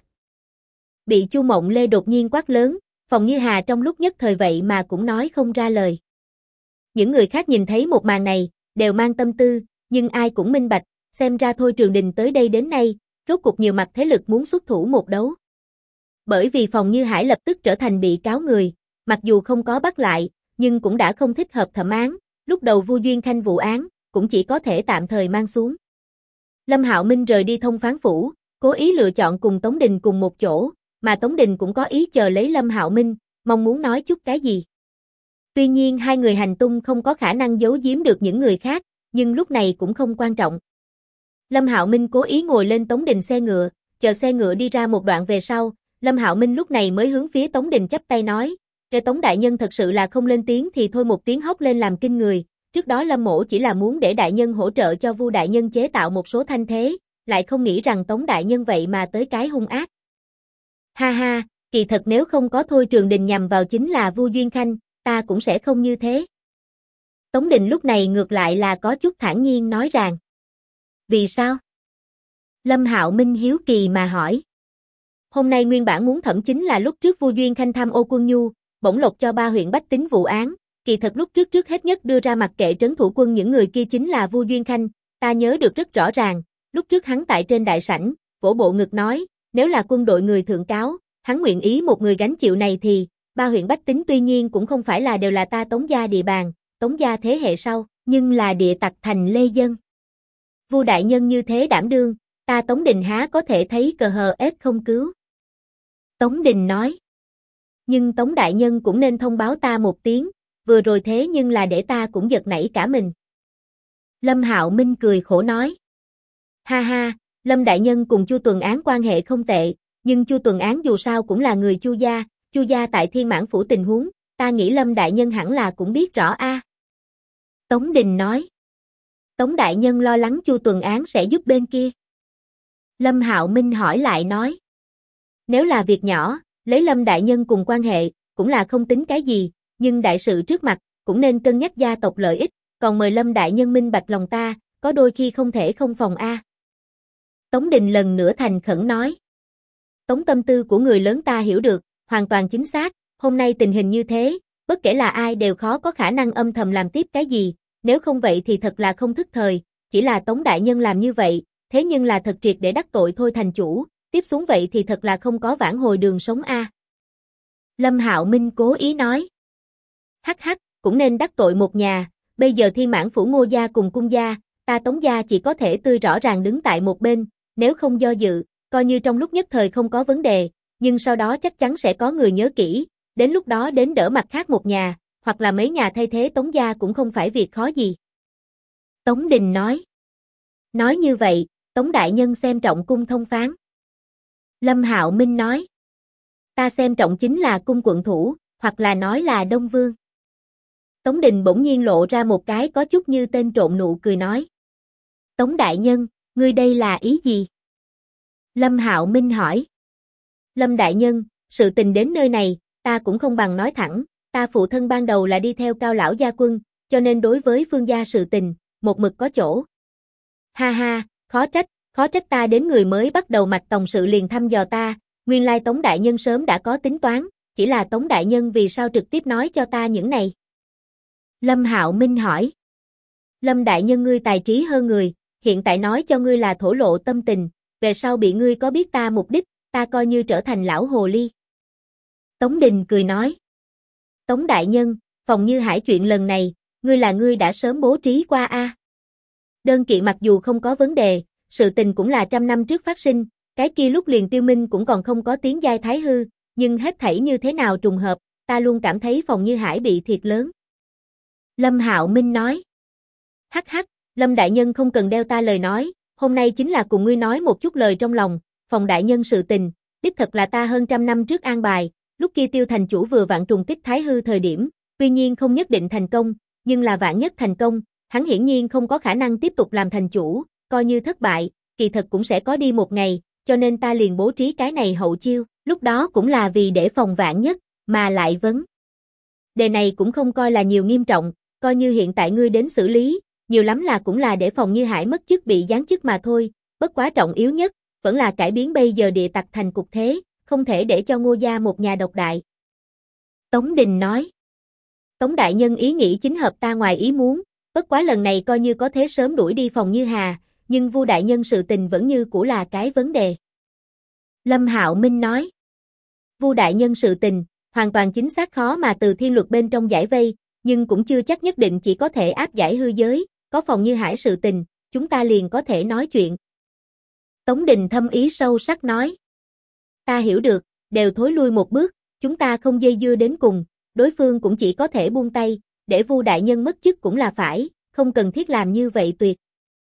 Bị Chu Mộng Lê đột nhiên quát lớn, Phòng Như Hà trong lúc nhất thời vậy mà cũng nói không ra lời. Những người khác nhìn thấy một màn này, đều mang tâm tư, nhưng ai cũng minh bạch, xem ra Thôi Trường Đình tới đây đến nay, rốt cuộc nhiều mặt thế lực muốn xuất thủ một đấu. Bởi vì Phòng Như Hải lập tức trở thành bị cáo người, mặc dù không có bắt lại, nhưng cũng đã không thích hợp thẩm án, lúc đầu Vu Duyên Khanh vụ án, cũng chỉ có thể tạm thời mang xuống. Lâm Hạo Minh rời đi thông phán phủ, cố ý lựa chọn cùng Tống Đình cùng một chỗ, mà Tống Đình cũng có ý chờ lấy Lâm Hạo Minh, mong muốn nói chút cái gì. Tuy nhiên hai người hành tung không có khả năng giấu giếm được những người khác, nhưng lúc này cũng không quan trọng. Lâm Hạo Minh cố ý ngồi lên Tống Đình xe ngựa, chờ xe ngựa đi ra một đoạn về sau, Lâm Hạo Minh lúc này mới hướng phía Tống Đình chắp tay nói, Tống đại nhân thật sự là không lên tiếng thì thôi một tiếng hóc lên làm kinh người, trước đó Lâm mỗ chỉ là muốn để đại nhân hỗ trợ cho Vu đại nhân chế tạo một số thanh thế, lại không nghĩ rằng Tống đại nhân vậy mà tới cái hung ác. Ha ha, kỳ thật nếu không có Thôi Trường Đình nhằm vào chính là Vu Duyên Khanh, ta cũng sẽ không như thế. Tống Đình lúc này ngược lại là có chút thản nhiên nói rằng. Vì sao? Lâm Hạo Minh hiếu kỳ mà hỏi. Hôm nay nguyên bản muốn thẩm chính là lúc trước Vu Duyên Khanh tham ô quân nhu, bổng lộc cho 3 huyện bách tính vụ án, kỳ thật lúc trước hết nhất đưa ra mặc kệ trấn thủ quân những người kia chính là Vu Duyên Khanh, ta nhớ được rất rõ ràng, lúc trước hắn tại trên đại sảnh, vỗ bộ ngực nói, nếu là quân đội người thượng cáo, hắn nguyện ý một người gánh chịu này thì, 3 huyện bách tính tuy nhiên cũng không phải là đều là ta Tống gia địa bàn, Tống gia thế hệ sau, nhưng là địa tặc thành lê dân. Vu đại nhân như thế đảm đương, ta Tống Đình há có thể thấy cờ hờ ết không cứu. Tống Đình nói. Nhưng Tống đại nhân cũng nên thông báo ta một tiếng, vừa rồi thế nhưng là để ta cũng giật nảy cả mình. Lâm Hạo Minh cười khổ nói. Ha ha, Lâm đại nhân cùng Chu Tuần Án quan hệ không tệ, nhưng Chu Tuần Án dù sao cũng là người Chu gia tại Thiên Mãn phủ tình huống, ta nghĩ Lâm đại nhân hẳn là cũng biết rõ a. Tống Đình nói. Tống đại nhân lo lắng Chu Tuần Án sẽ giúp bên kia. Lâm Hạo Minh hỏi lại nói. Nếu là việc nhỏ, lấy Lâm đại nhân cùng quan hệ, cũng là không tính cái gì, nhưng đại sự trước mặt, cũng nên cân nhắc gia tộc lợi ích, còn mời Lâm đại nhân minh bạch lòng ta, có đôi khi không thể không phòng a. Tống Đình lần nữa thành khẩn nói. Tống tâm tư của người lớn ta hiểu được, hoàn toàn chính xác, hôm nay tình hình như thế, bất kể là ai đều khó có khả năng âm thầm làm tiếp cái gì, nếu không vậy thì thật là không thức thời, chỉ là Tống đại nhân làm như vậy, thế nhưng là thật triệt để đắc tội thôi thành chủ, tiếp xuống vậy thì thật là không có vãn hồi đường sống a. Lâm Hạo Minh cố ý nói. Hắc hắc, cũng nên đắc tội một nhà, bây giờ Thiên Mãn phủ Ngô gia cùng Cung gia, ta Tống gia chỉ có thể tươi rõ ràng đứng tại một bên, nếu không do dự, coi như trong lúc nhất thời không có vấn đề, nhưng sau đó chắc chắn sẽ có người nhớ kỹ, đến lúc đó đến đỡ mặt khác một nhà, hoặc là mấy nhà thay thế Tống gia cũng không phải việc khó gì. Tống Đình nói. Nói như vậy, Tống đại nhân xem trọng cung thông phán. Lâm Hạo Minh nói. Ta xem trọng chính là cung quận thủ, hoặc là nói là Đông Vương. Tống Đình bỗng nhiên lộ ra một cái có chút như tên trộm nụ cười nói. Tống đại nhân, ngươi đây là ý gì? Lâm Hạo Minh hỏi. Lâm đại nhân, sự tình đến nơi này, ta cũng không bằng nói thẳng, ta phụ thân ban đầu là đi theo Cao lão gia quân, cho nên đối với Phương gia sự tình, một mực có chỗ. Ha ha, khó trách ta đến người mới bắt đầu mạch tổng sự liền thăm dò ta, nguyên lai Tống đại nhân sớm đã có tính toán, chỉ là Tống đại nhân vì sao trực tiếp nói cho ta những này? Lâm Hạo Minh hỏi. Lâm đại nhân ngươi tài trí hơn người, hiện tại nói cho ngươi là thổ lộ tâm tình, về sau bị ngươi có biết ta mục đích, ta coi như trở thành lão hồ ly. Tống Đình cười nói. Tống đại nhân, Phòng Như Hải chuyện lần này, ngươi đã sớm bố trí qua a. Đơn kiện mặc dù không có vấn đề, sự tình cũng là 100 năm trước phát sinh, cái kia lúc liền Tiêu Minh cũng còn không có tiến giai thái hư, nhưng hết thảy như thế nào trùng hợp, ta luôn cảm thấy Phòng Như Hải bị thiệt lớn. Lâm Hạo Minh nói. Hắc hắc, Lâm đại nhân không cần đeo ta lời nói, hôm nay chính là cùng ngươi nói một chút lời trong lòng, Phòng đại nhân sự tình, đích thật là ta hơn 100 năm trước an bài, lúc kia Tiêu thành chủ vừa vặn trùng kích thái hư thời điểm, tuy nhiên không nhất định thành công, nhưng là vạn nhất thành công, hắn hiển nhiên không có khả năng tiếp tục làm thành chủ, coi như thất bại, kỳ thật cũng sẽ có đi một ngày, cho nên ta liền bố trí cái này hậu chiêu, lúc đó cũng là vì để phòng vạn nhất, mà lại vấn. Đề này cũng không coi là nhiều nghiêm trọng, coi như hiện tại ngươi đến xử lý, nhiều lắm là cũng là để Phòng Như Hải mất chức bị giáng chức mà thôi, bất quá trọng yếu nhất, vẫn là cải biến bây giờ địa tặc thành cục thế, không thể để cho Ngô gia một nhà độc đại. Tống Đình nói. Tống đại nhân ý nghĩ chính hợp ta ngoài ý muốn, bất quá lần này coi như có thế sớm đuổi đi Phòng Như Hà, nhưng Vu đại nhân sự tình vẫn như cũ là cái vấn đề. Lâm Hạo Minh nói. Vu đại nhân sự tình, hoàn toàn chính xác khó mà từ thiên luật bên trong giải vây, nhưng cũng chưa chắc nhất định chỉ có thể áp giải hư giới, có Phòng Như Hải sự tình, chúng ta liền có thể nói chuyện. Tống Đình thâm ý sâu sắc nói. Ta hiểu được, đều thối lui một bước, chúng ta không dây dưa đến cùng, đối phương cũng chỉ có thể buông tay, để Vu đại nhân mất chức cũng là phải, không cần thiết làm như vậy tuyệt.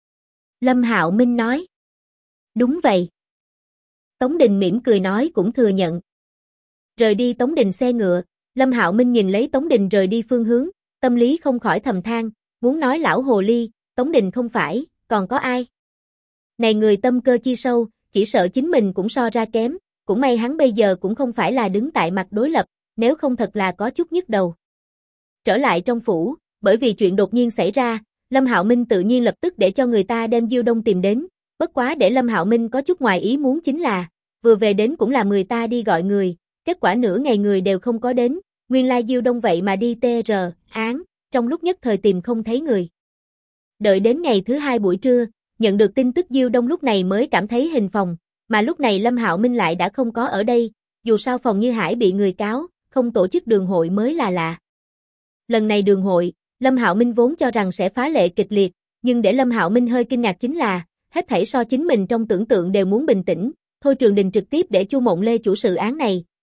Lâm Hạo Minh nói. Đúng vậy. Tống Đình mỉm cười nói cũng thừa nhận. Rời đi Tống Đình xe ngựa, Lâm Hạo Minh nhìn lấy Tống Đình rời đi phương hướng, tâm lý không khỏi thầm than, muốn nói lão hồ ly, Tống Đình không phải, còn có ai? Này người tâm cơ chi sâu, chỉ sợ chính mình cũng so ra kém, cũng may hắn bây giờ cũng không phải là đứng tại mặt đối lập, nếu không thật là có chút nhức đầu. Trở lại trong phủ, bởi vì chuyện đột nhiên xảy ra, Lâm Hạo Minh tự nhiên lập tức để cho người ta đem Diêu Đông tìm đến, bất quá để Lâm Hạo Minh có chút ngoài ý muốn chính là, vừa về đến cũng là người ta đi gọi người, kết quả nửa ngày người đều không có đến, nguyên lai Diêu Đông vậy mà đi TR án, trong lúc nhất thời tìm không thấy người. Đợi đến ngày thứ hai buổi trưa, nhận được tin tức Diêu Đông lúc này mới cảm thấy hình phòng, mà lúc này Lâm Hạo Minh lại đã không có ở đây, dù sao Phòng Như Hải bị người cáo, không tổ chức đường hội mới là lạ. Lần này đường hội, Lâm Hạo Minh vốn cho rằng sẽ phá lệ kịch liệt, nhưng để Lâm Hạo Minh hơi kinh ngạc chính là, hết thảy so chính mình trong tưởng tượng đều muốn bình tĩnh, Thôi Trường Đình trực tiếp để Chu Mộng Lê chủ sự án này,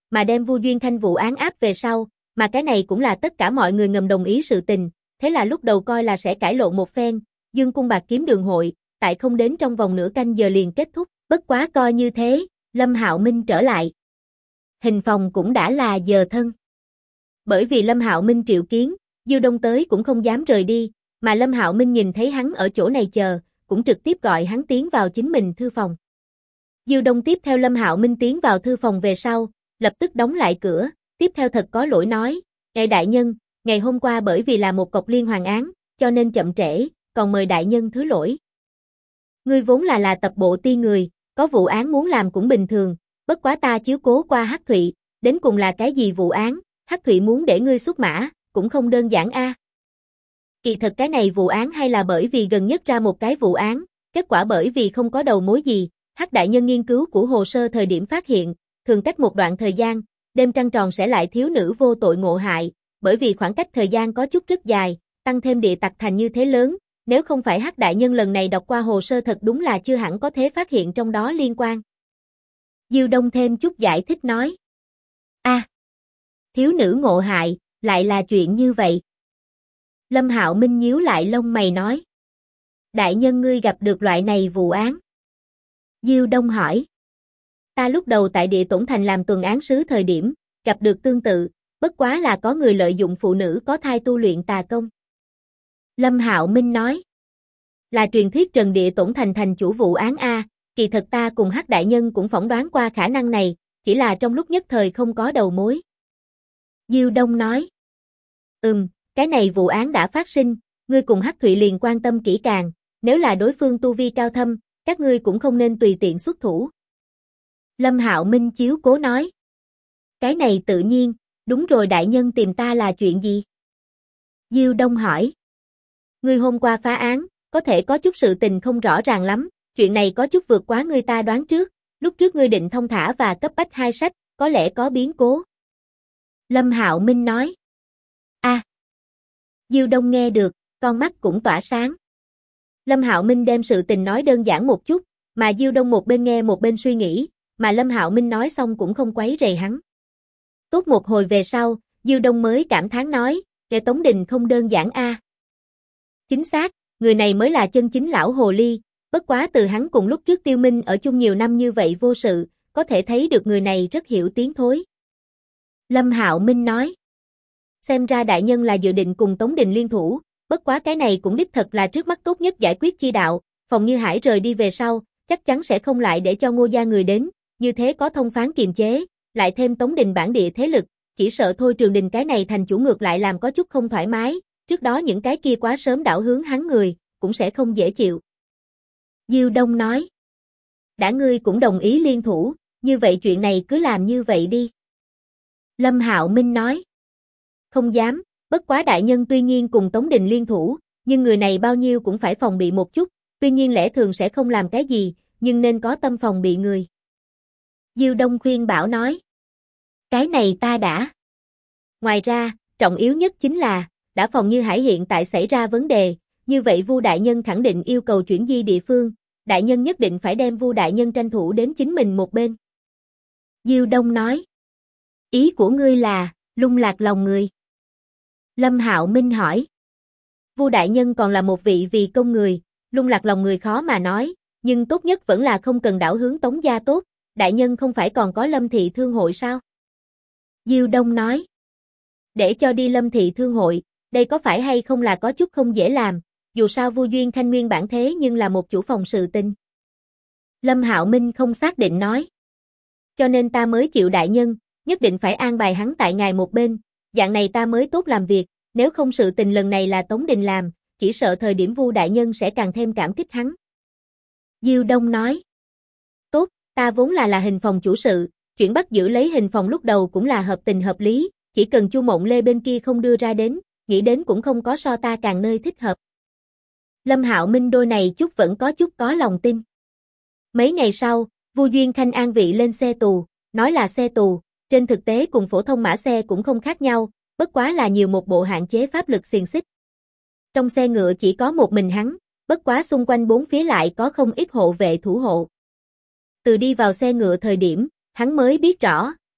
mà đem Vu Duyên Khanh vụ án áp về sau, mà cái này cũng là tất cả mọi người ngầm đồng ý sự tình, thế là lúc đầu coi là sẽ cãi lộn một phen, Dương cung bạc kiếm đường hội, tại không đến trong vòng nửa canh giờ liền kết thúc, bất quá coi như thế, Lâm Hạo Minh trở lại. Hình phòng cũng đã là giờ thân. Bởi vì Lâm Hạo Minh triệu kiến, Diêu Đông tới cũng không dám rời đi, mà Lâm Hạo Minh nhìn thấy hắn ở chỗ này chờ, cũng trực tiếp gọi hắn tiến vào chính mình thư phòng. Diêu Đông tiếp theo Lâm Hạo Minh tiến vào thư phòng về sau, lập tức đóng lại cửa, tiếp theo thật có lỗi nói, ngài đại nhân, ngày hôm qua bởi vì là một cọc liên hoàn án, cho nên chậm trễ, còn mời đại nhân thứ lỗi. Ngươi vốn là tập bộ ti người, có vụ án muốn làm cũng bình thường, bất quá ta chiếu cố qua Hắc Thụy, đến cùng là cái gì vụ án, Hắc Thụy muốn để ngươi xuất mã, cũng không đơn giản a. Kỳ thật cái này vụ án hay là bởi vì gần nhất ra một cái vụ án, kết quả bởi vì không có đầu mối gì, Hắc đại nhân nghiên cứu của hồ sơ thời điểm phát hiện, thường cách một đoạn thời gian, đêm trăng tròn sẽ lại thiếu nữ vô tội ngộ hại, bởi vì khoảng cách thời gian có chút rất dài, tăng thêm địa tặc thành như thế lớn, nếu không phải Hắc đại nhân lần này đọc qua hồ sơ thật đúng là chưa hẳn có thể phát hiện trong đó liên quan. Diêu Đông thêm chút giải thích nói. Thiếu nữ ngộ hại, lại là chuyện như vậy. Lâm Hạo Minh nhíu lại lông mày nói. Đại nhân ngươi gặp được loại này vụ án. Diêu Đông hỏi. Ta lúc đầu tại địa tổn thành làm tuần án sứ thời điểm, gặp được tương tự, bất quá là có người lợi dụng phụ nữ có thai tu luyện tà công. Lâm Hạo Minh nói. Là truyền thuyết Trần địa tổn thành thành chủ vụ án A, kỳ thật ta cùng Hắc đại nhân cũng phỏng đoán qua khả năng này, chỉ là trong lúc nhất thời không có đầu mối. Diêu Đông nói. Cái này vụ án đã phát sinh, ngươi cùng Hắc Thụy liền quan tâm kỹ càng, nếu là đối phương tu vi cao thâm, các ngươi cũng không nên tùy tiện xuất thủ. Lâm Hạo Minh chiếu cố nói. Cái này tự nhiên, đúng rồi đại nhân tìm ta là chuyện gì? Diêu Đông hỏi. Ngươi hôm qua phá án, có thể có chút sự tình không rõ ràng lắm, chuyện này có chút vượt quá ngươi ta đoán trước, lúc trước ngươi định thông thả và cấp bách 2 sách, có lẽ có biến cố. Lâm Hạo Minh nói. Diêu Đông nghe được, con mắt cũng tỏa sáng. Lâm Hạo Minh đem sự tình nói đơn giản một chút, mà Diêu Đông một bên nghe một bên suy nghĩ, mà Lâm Hạo Minh nói xong cũng không quấy rầy hắn. Tốt một hồi về sau, Diêu Đông mới cảm thán nói, kẻ Tống Đình không đơn giản a. Chính xác, người này mới là chân chính lão hồ ly, bất quá từ hắn cùng lúc trước Tiêu Minh ở chung nhiều năm như vậy vô sự, có thể thấy được người này rất hiểu tiếng thối. Lâm Hạo Minh nói. Xem ra đại nhân là dự định cùng Tống Đình liên thủ, bất quá cái này cũng đích thật là trước mắt tốt nhất giải quyết chi đạo, phòng Như Hải rời đi về sau, chắc chắn sẽ không lại để cho Ngô gia người đến, như thế có thông phán kiềm chế, lại thêm Tống Đình bản địa thế lực, chỉ sợ thôi Trường Đình cái này thành chủ ngược lại làm có chút không thoải mái, trước đó những cái kia quá sớm đảo hướng hắn người, cũng sẽ không dễ chịu. Diêu Đông nói. Đã ngươi cũng đồng ý liên thủ, như vậy chuyện này cứ làm như vậy đi. Lâm Hạo Minh nói. Không dám, bất quá đại nhân tuy nhiên cùng Tống Đình liên thủ, nhưng người này bao nhiêu cũng phải phòng bị một chút, tuy nhiên lẽ thường sẽ không làm cái gì, nhưng nên có tâm phòng bị người. Diêu Đông khuyên bảo nói. Cái này ta đã. Ngoài ra, trọng yếu nhất chính là, đã phòng Như Hải hiện tại xảy ra vấn đề, như vậy Vu đại nhân khẳng định yêu cầu chuyển di địa phương, đại nhân nhất định phải đem Vu đại nhân tranh thủ đến chính mình một bên. Diêu Đông nói. Ý của ngươi là, lung lạc lòng người. Lâm Hạo Minh hỏi. Vu đại nhân còn là một vị vì công người, lung lạc lòng người khó mà nói, nhưng tốt nhất vẫn là không cần đảo hướng Tống gia tốt, đại nhân không phải còn có Lâm thị thương hội sao? Diêu Đông nói. Để cho đi Lâm thị thương hội, đây có phải hay không là có chút không dễ làm, dù sao Vu Duyên Khanh nguyên bản thế nhưng là một chủ phòng sự tình. Lâm Hạo Minh không xác định nói. Cho nên ta mới chịu đại nhân, nhất định phải an bài hắn tại ngài một bên, dạng này ta mới tốt làm việc, nếu không sự tình lần này là Tống Đình làm, chỉ sợ thời điểm Vu đại nhân sẽ càng thêm cảm kích hắn. Diêu Đông nói. Tốt, ta vốn là hình phòng chủ sự, chuyện bắt giữ lấy hình phòng lúc đầu cũng là hợp tình hợp lý, chỉ cần Chu Mộng Lê bên kia không đưa ra đến, nghĩ đến cũng không có so ta càng nơi thích hợp. Lâm Hạo Minh đôi này vẫn có chút có lòng tin. Mấy ngày sau, Vu Duyên Khanh an vị lên xe tù, nói là xe tù, trên thực tế cùng phổ thông mã xe cũng không khác nhau, bất quá là nhiều một bộ hạn chế pháp lực xiềng xích. Trong xe ngựa chỉ có một mình hắn, bất quá xung quanh bốn phía lại có không ít hộ vệ thủ hộ. Từ đi vào xe ngựa thời điểm, hắn mới biết rõ,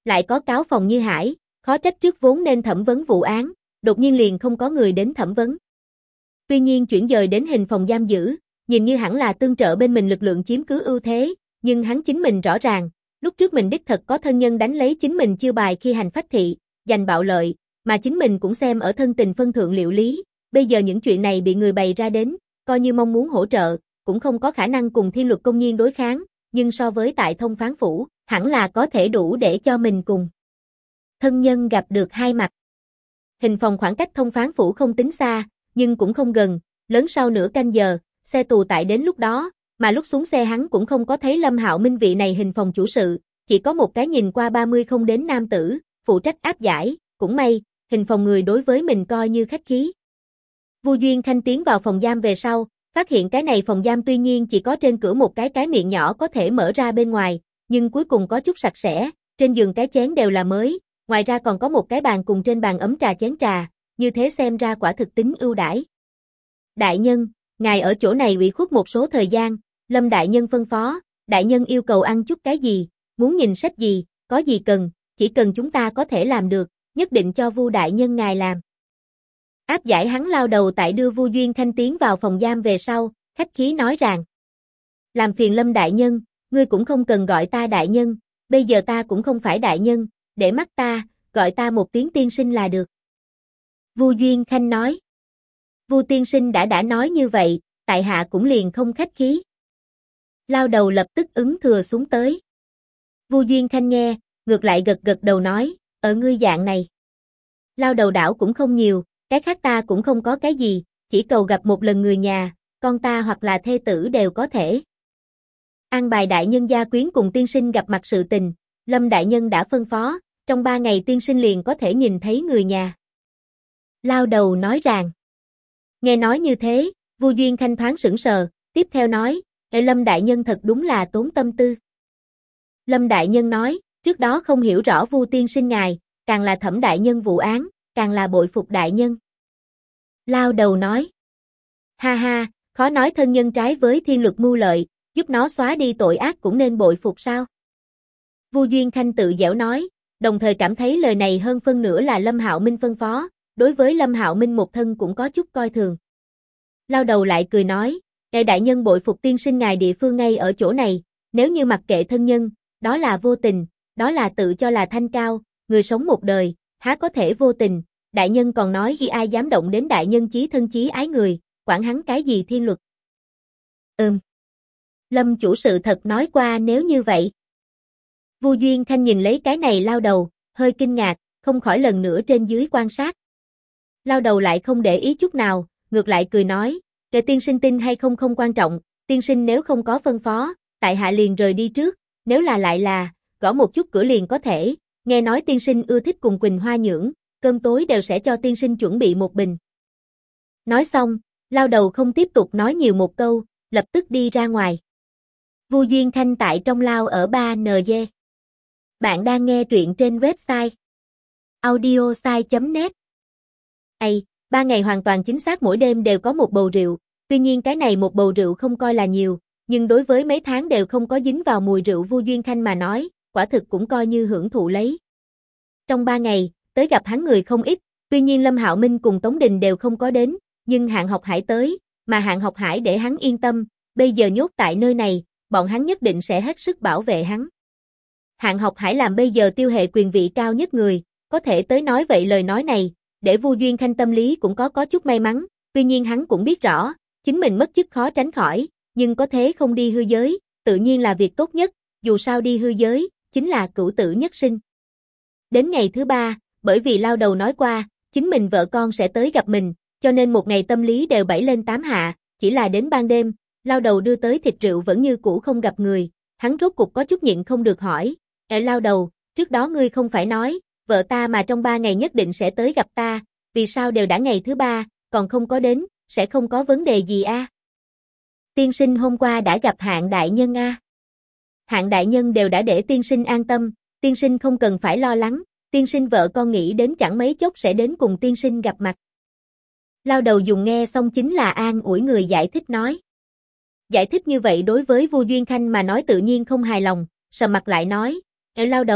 lại có cáo phòng Như Hải, khó trách trước vốn nên thẩm vấn vụ án, đột nhiên liền không có người đến thẩm vấn. Tuy nhiên chuyển dời đến hình phòng giam giữ, nhìn như hẳn là tương trợ bên mình lực lượng chiếm cứ ưu thế, nhưng hắn chính mình rõ ràng, lúc trước mình đích thật có thân nhân đánh lấy chính mình chiêu bài khi hành phách thị, giành bạo lợi, mà chính mình cũng xem ở thân tình phân thượng liệu lý, bây giờ những chuyện này bị người bày ra đến, coi như mong muốn hỗ trợ, cũng không có khả năng cùng thiên luật công nhiên đối kháng, nhưng so với tại thông phán phủ, hẳn là có thể đủ để cho mình cùng thân nhân gặp được hai mặt. Hình phòng khoảng cách thông phán phủ không tính xa, nhưng cũng không gần, lớn sau nửa canh giờ, xe tù tại đến lúc đó, mà lúc xuống xe hắn cũng không có thấy Lâm Hạo Minh vị này hình phòng chủ sự, chỉ có một cái nhìn qua 30 không đến nam tử, phụ trách áp giải, cũng may, hình phòng người đối với mình coi như khách khí. Vu Duyên Khanh tiến vào phòng giam về sau, phát hiện cái này phòng giam tuy nhiên chỉ có trên cửa một cái miệng nhỏ có thể mở ra bên ngoài, nhưng cuối cùng có chút sạch sẽ, trên giường cái chén đều là mới, ngoài ra còn có một cái bàn cùng trên bàn ấm trà chén trà, như thế xem ra quả thực tính ưu đãi. Đại nhân, ngài ở chỗ này ủy khuất một số thời gian, Lâm đại nhân phân phó, đại nhân yêu cầu ăn chút cái gì, muốn nhìn sách gì, có gì cần, chỉ cần chúng ta có thể làm được, nhất định cho Vu đại nhân ngài làm. Áp giải hắn lao đầu tại đưa Vu Duyên Khanh tiến vào phòng giam về sau, khách khí nói rằng: làm phiền Lâm đại nhân, ngươi cũng không cần gọi ta đại nhân, bây giờ ta cũng không phải đại nhân, để mắt ta, gọi ta một tiếng tiên sinh là được. Vu Duyên Khanh nói. Vu tiên sinh đã nói như vậy, tại hạ cũng liền không khách khí. Lao đầu lập tức ứng thừa xuống tới. Vu Duyên Khanh nghe, ngược lại gật gật đầu nói, ở ngươi dạng này. Lao đầu đảo cũng không nhiều, cái khác ta cũng không có cái gì, chỉ cầu gặp một lần người nhà, con ta hoặc là thê tử đều có thể. An bài đại nhân gia quyến cùng tiên sinh gặp mặt sự tình, Lâm đại nhân đã phân phó, trong 3 ngày tiên sinh liền có thể nhìn thấy người nhà. Lao đầu nói rằng. Nghe nói như thế, Vu Duyên Khanh thoáng sững sờ, tiếp theo nói, Lâm đại nhân thật đúng là tốn tâm tư. Lâm đại nhân nói, trước đó không hiểu rõ Vu tiên sinh ngài, càng là thẩm đại nhân vụ án, càng là bội phục đại nhân. Lao đầu nói, ha ha, khó nói thân nhân trái với thiên luật mưu lợi, giúp nó xóa đi tội ác cũng nên bội phục sao? Vu Duyên Khanh tự giễu nói, đồng thời cảm thấy lời này hơn phân nửa là Lâm Hạo Minh phân phó, đối với Lâm Hạo Minh một thân cũng có chút coi thường. Lao đầu lại cười nói, đại nhân bội phục tiên sinh ngài địa phương ngay ở chỗ này, nếu như mặc kệ thân nhân, đó là vô tình, đó là tự cho là thanh cao, người sống một đời, há có thể vô tình, đại nhân còn nói khi ai dám động đến đại nhân chí thân chí ái người, quản hắn cái gì thiên luật. Lâm chủ sự thật nói qua nếu như vậy. Vu Duyên Khanh nhìn lấy cái này lao đầu, hơi kinh ngạc, không khỏi lần nữa trên dưới quan sát. Lao đầu lại không để ý chút nào, ngược lại cười nói, kệ tiên sinh tin hay không không quan trọng, tiên sinh nếu không có phân phó, tại hạ liền rời đi trước, nếu là lại là, gõ một chút cửa liền có thể, nghe nói tiên sinh ưa thích cùng Quỳnh Hoa nhưỡng, cơm tối đều sẽ cho tiên sinh chuẩn bị một bình. Nói xong, lao đầu không tiếp tục nói nhiều một câu, lập tức đi ra ngoài. Vu Duyên Khanh tại trong lao ở 3NG. Bạn đang nghe truyện trên website audiosai.net. 3 ngày hoàn toàn chính xác mỗi đêm đều có một bầu rượu, tuy nhiên cái này một bầu rượu không coi là nhiều, nhưng đối với mấy tháng đều không có dính vào mùi rượu Vu Duyên Khanh mà nói, quả thực cũng coi như hưởng thụ lấy. Trong 3 ngày, tới gặp hắn người không ít, tuy nhiên Lâm Hạo Minh cùng Tống Đình đều không có đến, nhưng Hạng Học Hải tới, mà Hạng Học Hải để hắn yên tâm, bây giờ nhốt tại nơi này, bọn hắn nhất định sẽ hết sức bảo vệ hắn. Hạng Học Hải làm bây giờ tiêu hệ quyền vị cao nhất người, có thể tới nói vậy lời nói này, để Vu Duyên Khanh tâm lý cũng có chút may mắn, tuy nhiên hắn cũng biết rõ, chính mình mất chức khó tránh khỏi, nhưng có thế không đi hư giới, tự nhiên là việc tốt nhất, dù sao đi hư giới, chính là cửu tử nhất sinh. Đến ngày thứ 3, bởi vì lao đầu nói qua, chính mình vợ con sẽ tới gặp mình, cho nên một ngày tâm lý đều 7 lên 8 hạ, chỉ là đến ban đêm, lao đầu đưa tới thịt rượu vẫn như cũ không gặp người, hắn rốt cục có chút nhịn không được hỏi, lao đầu, trước đó ngươi không phải nói, vợ ta mà trong 3 ngày nhất định sẽ tới gặp ta, vì sao đều đã ngày thứ 3, còn không có đến, sẽ không có vấn đề gì a? Tiên sinh hôm qua đã gặp Hạng đại nhân a. Hạng đại nhân đều đã để tiên sinh an tâm, tiên sinh không cần phải lo lắng, tiên sinh vợ con nghĩ đến chẳng mấy chốc sẽ đến cùng tiên sinh gặp mặt. Lao đầu dùng nghe xong chính là an ủi người giải thích nói. Giải thích như vậy đối với Vu Duyên Khanh mà nói tự nhiên không hài lòng, sầm mặt lại nói, lao đầu,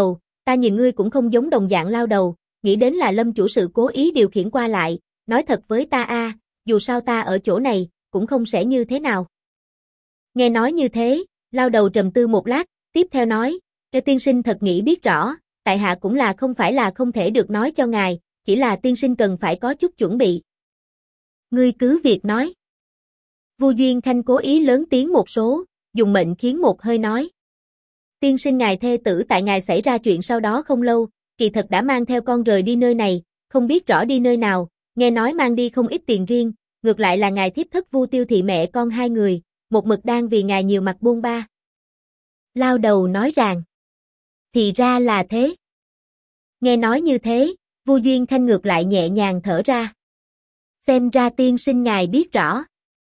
ta nhìn ngươi cũng không giống đồng dạng lao đầu, nghĩ đến là Lâm chủ sự cố ý điều khiển qua lại, nói thật với ta a, dù sao ta ở chỗ này, cũng không sẽ như thế nào. Nghe nói như thế, lao đầu trầm tư một lát, tiếp theo nói, tiên sinh thật nghĩ biết rõ, tại hạ cũng là không phải là không thể được nói cho ngài, chỉ là tiên sinh cần phải có chút chuẩn bị. Ngươi cứ việc nói. Vu Duyên Khanh cố ý lớn tiếng một số, dùng mệnh khiến một hơi nói. Tiên sinh ngài thê tử tại ngài xảy ra chuyện sau đó không lâu, kỳ thật đã mang theo con rời đi nơi này, không biết rõ đi nơi nào, nghe nói mang đi không ít tiền riêng, ngược lại là ngài thiếp thất Vu Tiêu thị mẹ con hai người, một mực đang vì ngài nhiều mặt buôn ba. Lao đầu nói rằng, thì ra là thế. Nghe nói như thế, Vu Duyên Khanh ngược lại nhẹ nhàng thở ra. Xem ra tiên sinh ngài biết rõ.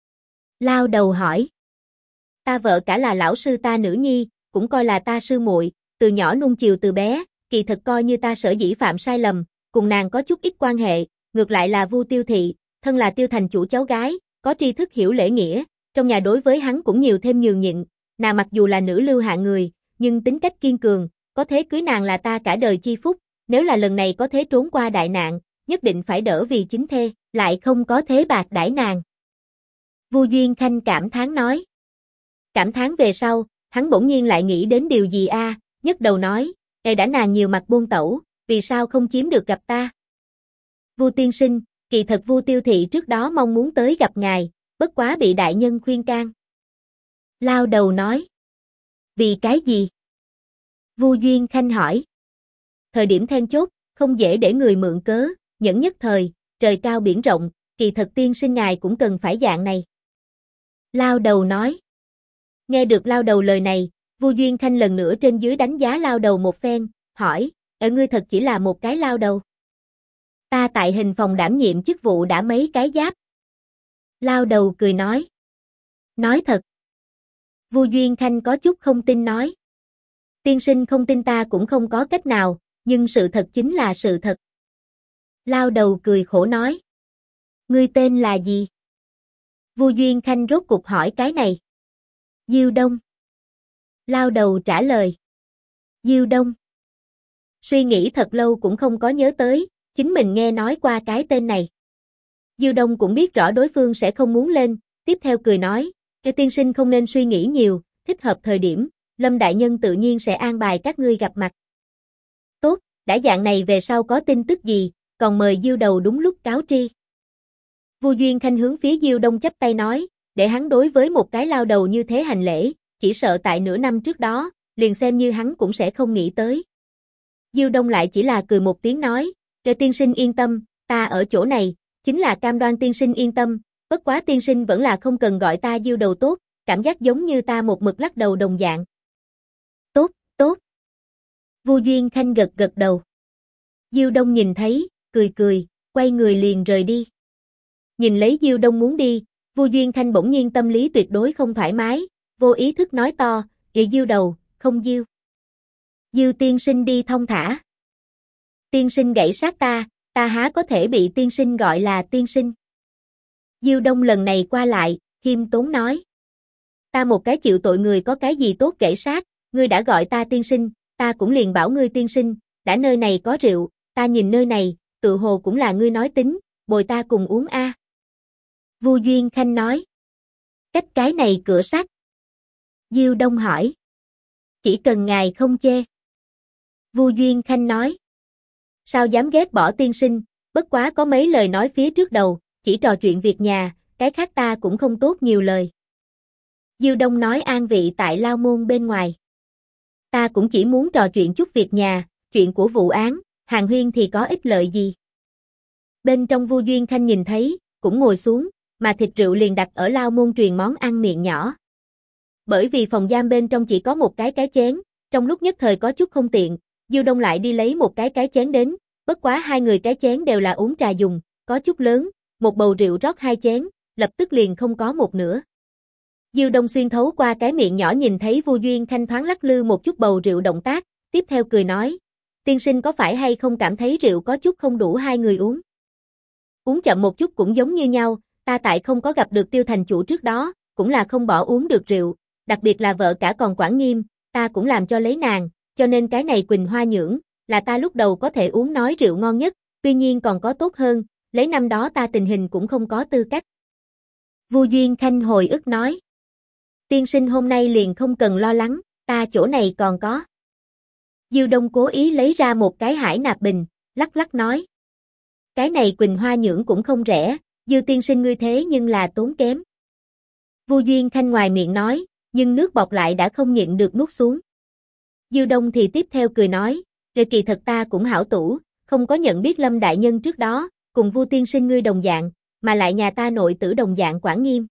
Lao đầu hỏi. Ta vợ cả là lão sư ta nữ nhi, cũng coi là ta sư muội, từ nhỏ nuông chiều từ bé, kỳ thật coi như ta sở dĩ phạm sai lầm, cùng nàng có chút ít quan hệ, ngược lại là Vu Tiêu thị, thân là Tiêu thành chủ cháu gái, có tri thức hiểu lễ nghĩa, trong nhà đối với hắn cũng nhiều thêm nhường nhịn, nàng mặc dù là nữ lưu hạng người, nhưng tính cách kiên cường, có thế cưới nàng là ta cả đời chi phúc, nếu là lần này có thế trốn qua đại nạn, nhất định phải đỡ vì chính thê, lại không có thế bạc đãi nàng. Vu Duyên Khanh cảm thán nói. Cảm thán về sau, hắn bỗng nhiên lại nghĩ đến điều gì a, nhấc đầu nói, đã nàng nhiều mặt buôn tẩu, vì sao không chiếm được gặp ta? Vu tiên sinh, kỳ thật Vu Tiêu thị trước đó mong muốn tới gặp ngài, bất quá bị đại nhân khuyên can. Lao đầu nói. Vì cái gì? Vu Duyên Khanh hỏi. Thời điểm then chốt, không dễ để người mượn cớ, nhẫn nhất thời, trời cao biển rộng, kỳ thật tiên sinh ngài cũng cần phải dạng này. Lao đầu nói. Nghe được lao đầu lời này, Vu Duyên Khanh lần nữa trên dưới đánh giá lao đầu một phen, hỏi, ngươi thật chỉ là một cái lao đầu. Ta tại hình phòng đảm nhiệm chức vụ đã mấy cái giáp. Lao đầu cười nói. Nói thật. Vu Duyên Khanh có chút không tin nói. Tiên sinh không tin ta cũng không có cách nào, nhưng sự thật chính là sự thật. Lao đầu cười khổ nói. Ngươi tên là gì? Vu Duyên Khanh rốt cục hỏi cái này. Diêu Đông. Lao đầu trả lời. Diêu Đông. Suy nghĩ thật lâu cũng không có nhớ tới, chính mình nghe nói qua cái tên này. Diêu Đông cũng biết rõ đối phương sẽ không muốn lên, tiếp theo cười nói, tiên sinh không nên suy nghĩ nhiều, thích hợp thời điểm, Lâm đại nhân tự nhiên sẽ an bài các ngươi gặp mặt. Tốt, đã dạng này về sau có tin tức gì, còn mời Diêu đầu đúng lúc cáo tri. Vu Duyên Khanh hướng phía Diêu Đông chắp tay nói, để hắn đối với một cái lao đầu như thế hành lễ, chỉ sợ tại nửa năm trước đó, liền xem như hắn cũng sẽ không nghĩ tới. Diêu Đông lại chỉ là cười một tiếng nói, để tiên sinh yên tâm, ta ở chỗ này, chính là cam đoan tiên sinh yên tâm, bất quá tiên sinh vẫn là không cần gọi ta Diêu đầu tốt, cảm giác giống như ta một mực lắc đầu đồng dạng. Tốt, tốt. Vu Duyên Khanh gật gật đầu. Diêu Đông nhìn thấy, cười cười, quay người liền rời đi. Nhìn lấy Diêu Đông muốn đi, Vu Duyên Khanh bỗng nhiên tâm lý tuyệt đối không thoải mái, vô ý thức nói to, Diêu đầu, không Diêu. Diêu tiên sinh đi thong thả. Tiên sinh gãy sát ta há có thể bị tiên sinh gọi là tiên sinh. Diêu Đông lần này qua lại, khiêm tốn nói. Ta một cái chịu tội người có cái gì tốt gãy sát, ngươi đã gọi ta tiên sinh, ta cũng liền bảo ngươi tiên sinh, đã nơi này có rượu, ta nhìn nơi này, tự hồ cũng là ngươi nói tính, bồi ta cùng uống a. Vu Duyên Khanh nói. Cách cái này cửa sắt. Diêu Đông hỏi. Chỉ cần ngài không chê. Vu Duyên Khanh nói. Sao dám ghét bỏ tiên sinh, bất quá có mấy lời nói phía trước đầu, chỉ trò chuyện việc nhà, cái khác ta cũng không tốt nhiều lời. Diêu Đông nói an vị tại lao môn bên ngoài. Ta cũng chỉ muốn trò chuyện chút việc nhà, chuyện của vụ án, hàn huyên thì có ích lợi gì. Bên trong Vu Duyên Khanh nhìn thấy, cũng ngồi xuống, mà thịt rượu liền đặt ở lao môn truyền món ăn miệng nhỏ. Bởi vì phòng giam bên trong chỉ có một cái chén, trong lúc nhất thời có chút không tiện, Diêu Đông lại đi lấy một cái chén đến, bất quá hai người cái chén đều là uống trà dùng, có chút lớn, một bầu rượu rót hai chén, lập tức liền không có một nửa. Diêu Đông xuyên thấu qua cái miệng nhỏ nhìn thấy Vu Duyên Khanh thoáng lắc lư một chút bầu rượu động tác, tiếp theo cười nói, tiên sinh có phải hay không cảm thấy rượu có chút không đủ hai người uống? Uống chậm một chút cũng giống như nhau, ta tại không có gặp được Tiêu thành chủ trước đó, cũng là không bỏ uống được rượu, đặc biệt là vợ cả còn quản nghiêm, ta cũng làm cho lấy nàng, cho nên cái này Quỳnh Hoa Nhưỡng, là ta lúc đầu có thể uống nói rượu ngon nhất, tuy nhiên còn có tốt hơn, lấy năm đó ta tình hình cũng không có tư cách. Vu Duyên Khanh hồi ức nói. Tiên sinh hôm nay liền không cần lo lắng, ta chỗ này còn có. Diêu Đông cố ý lấy ra một cái hải nạp bình, lắc lắc nói. Cái này Quỳnh Hoa Nhưỡng cũng không rẻ, Diêu tiên sinh ngươi thế nhưng là tốn kém. Vu Duyên Khanh ngoài miệng nói, nhưng nước bọt lại đã không nhịn được nuốt xuống. Diêu Đông thì tiếp theo cười nói, kỳ thật ta cũng hảo tủ, không có nhận biết Lâm đại nhân trước đó, cùng Vu tiên sinh ngươi đồng dạng, mà lại nhà ta nội tử đồng dạng quản nghiêm.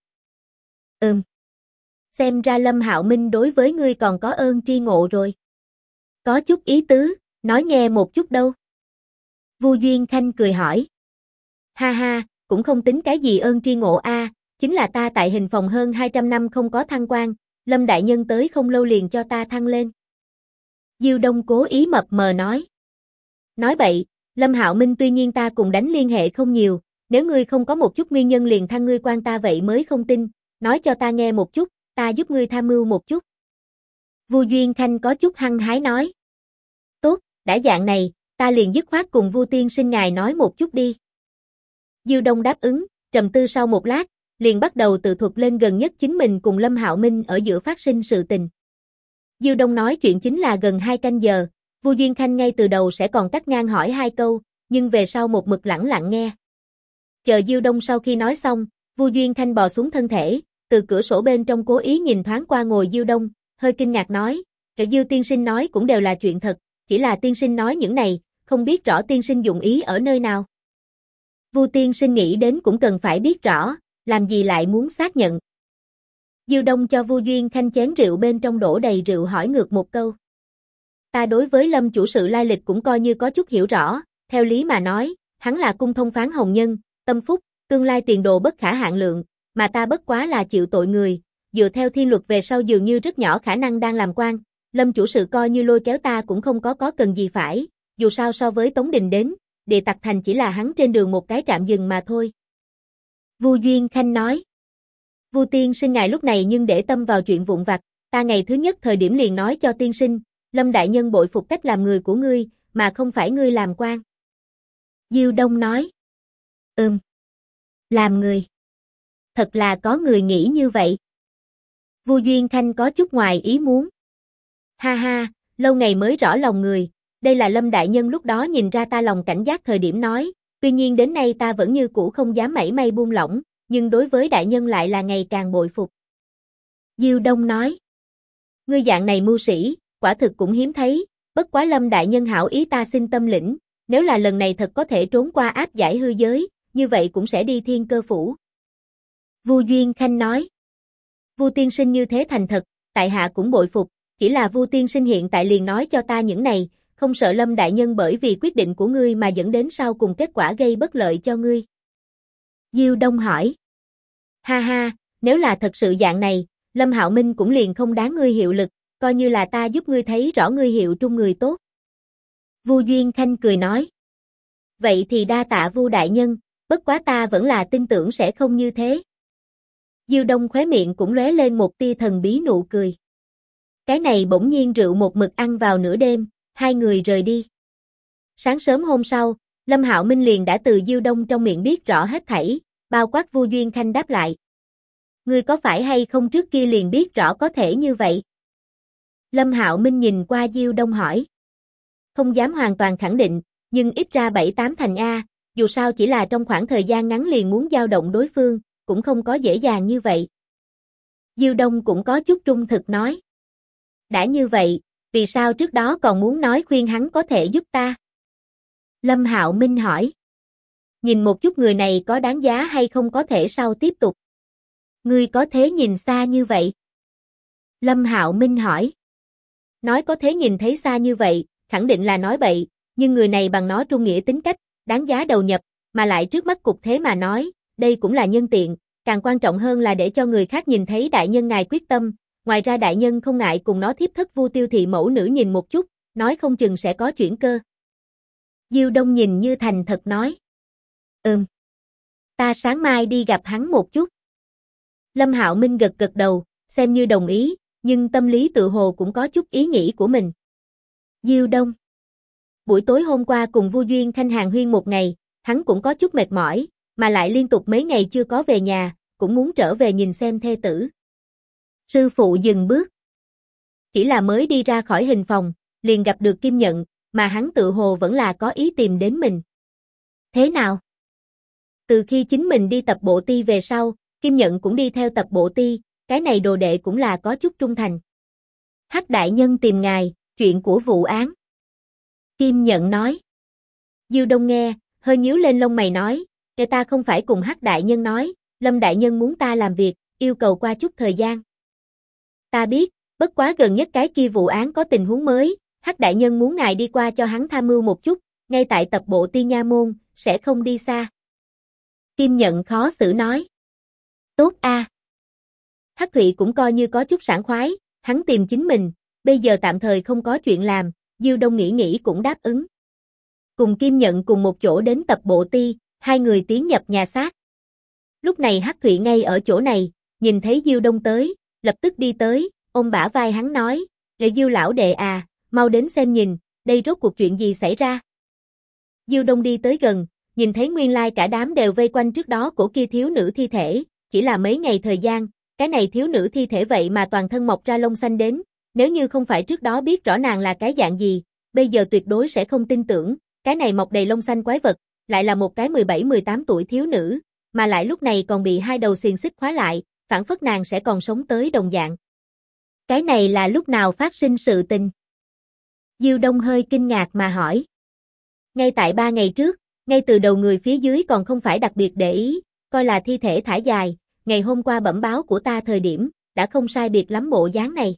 Xem ra Lâm Hạo Minh đối với ngươi còn có ơn tri ngộ rồi. Có chút ý tứ, nói nghe một chút đâu. Vu Duyên Khanh cười hỏi. Ha ha, cũng không tính cái gì ơn tri ngộ a, chính là ta tại hình phòng hơn 200 năm không có thăng quan, Lâm đại nhân tới không lâu liền cho ta thăng lên. Diêu Đông cố ý mập mờ nói. Nói bậy, Lâm Hạo Minh tuy nhiên ta cùng đánh liên hệ không nhiều, nếu ngươi không có một chút nguyên nhân liền thăng ngươi quan ta vậy mới không tin, nói cho ta nghe một chút, ta giúp ngươi tham mưu một chút. Vu Duyên Khanh có chút hăng hái nói. Tốt, đã dạng này, ta liền dứt khoát cùng Vu tiên sinh ngài nói một chút đi. Diêu Đông đáp ứng, trầm tư sau một lát, liền bắt đầu tự thuật lên gần nhất chính mình cùng Lâm Hạo Minh ở giữa phát sinh sự tình. Diêu Đông nói chuyện chính là gần 2 canh giờ, Vu Duyên Khanh ngay từ đầu sẽ còn cắt ngang hỏi 2 câu, nhưng về sau một mực lẳng lặng nghe. Chờ Diêu Đông sau khi nói xong, Vu Duyên Khanh bò xuống thân thể, từ cửa sổ bên trong cố ý nhìn thoáng qua ngồi Diêu Đông, hơi kinh ngạc nói, Diêu tiên sinh nói cũng đều là chuyện thật, chỉ là tiên sinh nói những này, không biết rõ tiên sinh dụng ý ở nơi nào. Vu tiên sinh nghĩ đến cũng cần phải biết rõ, làm gì lại muốn xác nhận. Diêu Đông cho Vu Duyên Khanh chén rượu bên trong đổ đầy rượu hỏi ngược một câu. Ta đối với Lâm chủ sự lai lịch cũng coi như có chút hiểu rõ, theo lý mà nói, hắn là cung thông phán hồng nhân, tâm phúc, tương lai tiền đồ bất khả hạn lượng, mà ta bất quá là chịu tội người, dựa theo thiên luật về sau dường như rất nhỏ khả năng đang làm quan, Lâm chủ sự coi như lôi kéo ta cũng không có cần gì phải, dù sao so với Tống Đình đến, Địa Tặc Thành chỉ là hắn trên đường một cái trạm dừng mà thôi. Vu Duyên Khanh nói. Vu tiên sinh ngài lúc này nhưng để tâm vào chuyện vụn vặt, ta ngày thứ nhất thời điểm liền nói cho tiên sinh, Lâm đại nhân bội phục cách làm người của ngươi, mà không phải ngươi làm quan. Diêu Đông nói. Làm người. Thật là có người nghĩ như vậy. Vu Duyên Khanh có chút ngoài ý muốn. Ha ha, lâu ngày mới rõ lòng người, đây là Lâm đại nhân lúc đó nhìn ra ta lòng cảnh giác thời điểm nói, tuy nhiên đến nay ta vẫn như cũ không dám mảy may buông lỏng, nhưng đối với đại nhân lại là ngày càng bội phục. Diêu Đông nói. Ngươi dạng này mưu sĩ, quả thực cũng hiếm thấy, bất quá Lâm đại nhân hảo ý ta xin tâm lĩnh, nếu là lần này thật có thể trốn qua áp giải hư giới, như vậy cũng sẽ đi Thiên Cơ phủ. Vu Duyên Khanh nói. Vu tiên sinh như thế thành thật, tại hạ cũng bội phục, chỉ là Vu tiên sinh hiện tại liền nói cho ta những này, không sợ Lâm đại nhân bởi vì quyết định của ngươi mà dẫn đến sau cùng kết quả gây bất lợi cho ngươi. Diêu Đông hỏi. Ha ha, nếu là thật sự dạng này, Lâm Hạo Minh cũng liền không đáng ngươi hiệu lực, coi như là ta giúp ngươi thấy rõ ngươi hiệu trung người tốt. Vu Duyên Khanh cười nói. Vậy thì đa tạ Vu đại nhân, bất quá ta vẫn là tin tưởng sẽ không như thế. Diêu Đông khóe miệng cũng lóe lên một tia thần bí nụ cười. Cái này bỗng nhiên rượu một mực ăn vào nửa đêm, hai người rời đi. Sáng sớm hôm sau, Lâm Hạo Minh liền đã từ Diêu Đông trong miệng biết rõ hết thảy, bao quát Vu Duyên Khanh đáp lại. Ngươi có phải hay không trước kia liền biết rõ có thể như vậy? Lâm Hạo Minh nhìn qua Diêu Đông hỏi. Không dám hoàn toàn khẳng định, nhưng ít ra 7-8 thành A, dù sao chỉ là trong khoảng thời gian ngắn liền muốn dao động đối phương, cũng không có dễ dàng như vậy. Diêu Đông cũng có chút trung thực nói. Đã như vậy, vì sao trước đó còn muốn nói khuyên hắn có thể giúp ta? Lâm Hạo Minh hỏi. Nhìn một chút người này có đáng giá hay không có thể sau tiếp tục. Ngươi có thế nhìn xa như vậy? Lâm Hạo Minh hỏi. Nói có thế nhìn thấy xa như vậy, khẳng định là nói bậy, nhưng người này bằng nó trung nghĩa tính cách, đáng giá đầu nhập, mà lại trước mắt cục thế mà nói, đây cũng là nhân tiện, càng quan trọng hơn là để cho người khác nhìn thấy đại nhân ngài quyết tâm, ngoài ra đại nhân không ngại cùng nó thiếp thất Vu Tiêu thị mẫu nữ nhìn một chút, nói không chừng sẽ có chuyển cơ. Diêu Đông nhìn như thành thật nói. Ta sáng mai đi gặp hắn một chút. Lâm Hạo Minh gật gật đầu, xem như đồng ý, nhưng tâm lý tự hồ cũng có chút ý nghĩ của mình. Diêu Đông. Buổi tối hôm qua cùng Vu Duyên Khanh hàng huyên một ngày, hắn cũng có chút mệt mỏi, mà lại liên tục mấy ngày chưa có về nhà, cũng muốn trở về nhìn xem thê tử. Sư phụ dừng bước. Chỉ là mới đi ra khỏi hình phòng, liền gặp được Kim Nhận, mà hắn tự hồ vẫn là có ý tìm đến mình. Thế nào? Từ khi chính mình đi tập bộ ti về sau, Kim Nhận cũng đi theo tập bộ ti, cái này đồ đệ cũng là có chút trung thành. Hắc đại nhân tìm ngài, chuyện của vụ án. Kim Nhận nói. Diêu Đông nghe, hơi nhíu lên lông mày nói, người ta không phải cùng Hắc đại nhân nói, Lâm đại nhân muốn ta làm việc, yêu cầu qua chút thời gian. Ta biết, bất quá gần nhất cái kia vụ án có tình huống mới, Hắc đại nhân muốn ngài đi qua cho hắn tham mưu một chút, ngay tại tập bộ ti nha môn, sẽ không đi xa. Kim Nhận khó xử nói. Tốt a. Hắc Thụy cũng coi như có chút sảng khoái, hắn tìm chính mình, bây giờ tạm thời không có chuyện làm, Diêu Đông nghĩ cũng đáp ứng. Cùng Kim Nhận cùng một chỗ đến tập bộ ti, hai người tiến nhập nhà xác. Lúc này Hắc Thụy ngay ở chỗ này, nhìn thấy Diêu Đông tới, lập tức đi tới, ôm bả vai hắn nói, Diêu lão đệ à, mau đến xem nhìn, đây rốt cuộc chuyện gì xảy ra. Diêu Đông đi tới gần, nhìn thấy nguyên lai cả đám đều vây quanh trước đó của kia thiếu nữ thi thể, chỉ là mấy ngày thời gian, cái này thiếu nữ thi thể vậy mà toàn thân mọc ra lông xanh đến, nếu như không phải trước đó biết rõ nàng là cái dạng gì, bây giờ tuyệt đối sẽ không tin tưởng, cái này mọc đầy lông xanh quái vật, lại là một cái 17-18 tuổi thiếu nữ, mà lại lúc này còn bị hai đầu xiềng xích khóa lại, phảng phất nàng sẽ còn sống tới đồng dạng. Cái này là lúc nào phát sinh sự tình? Diêu Đông hơi kinh ngạc mà hỏi. Ngay tại 3 ngày trước, ngay từ đầu người phía dưới còn không phải đặc biệt để ý, coi là thi thể thả dài, ngày hôm qua bẩm báo của ta thời điểm, đã không sai biệt lắm bộ dáng này.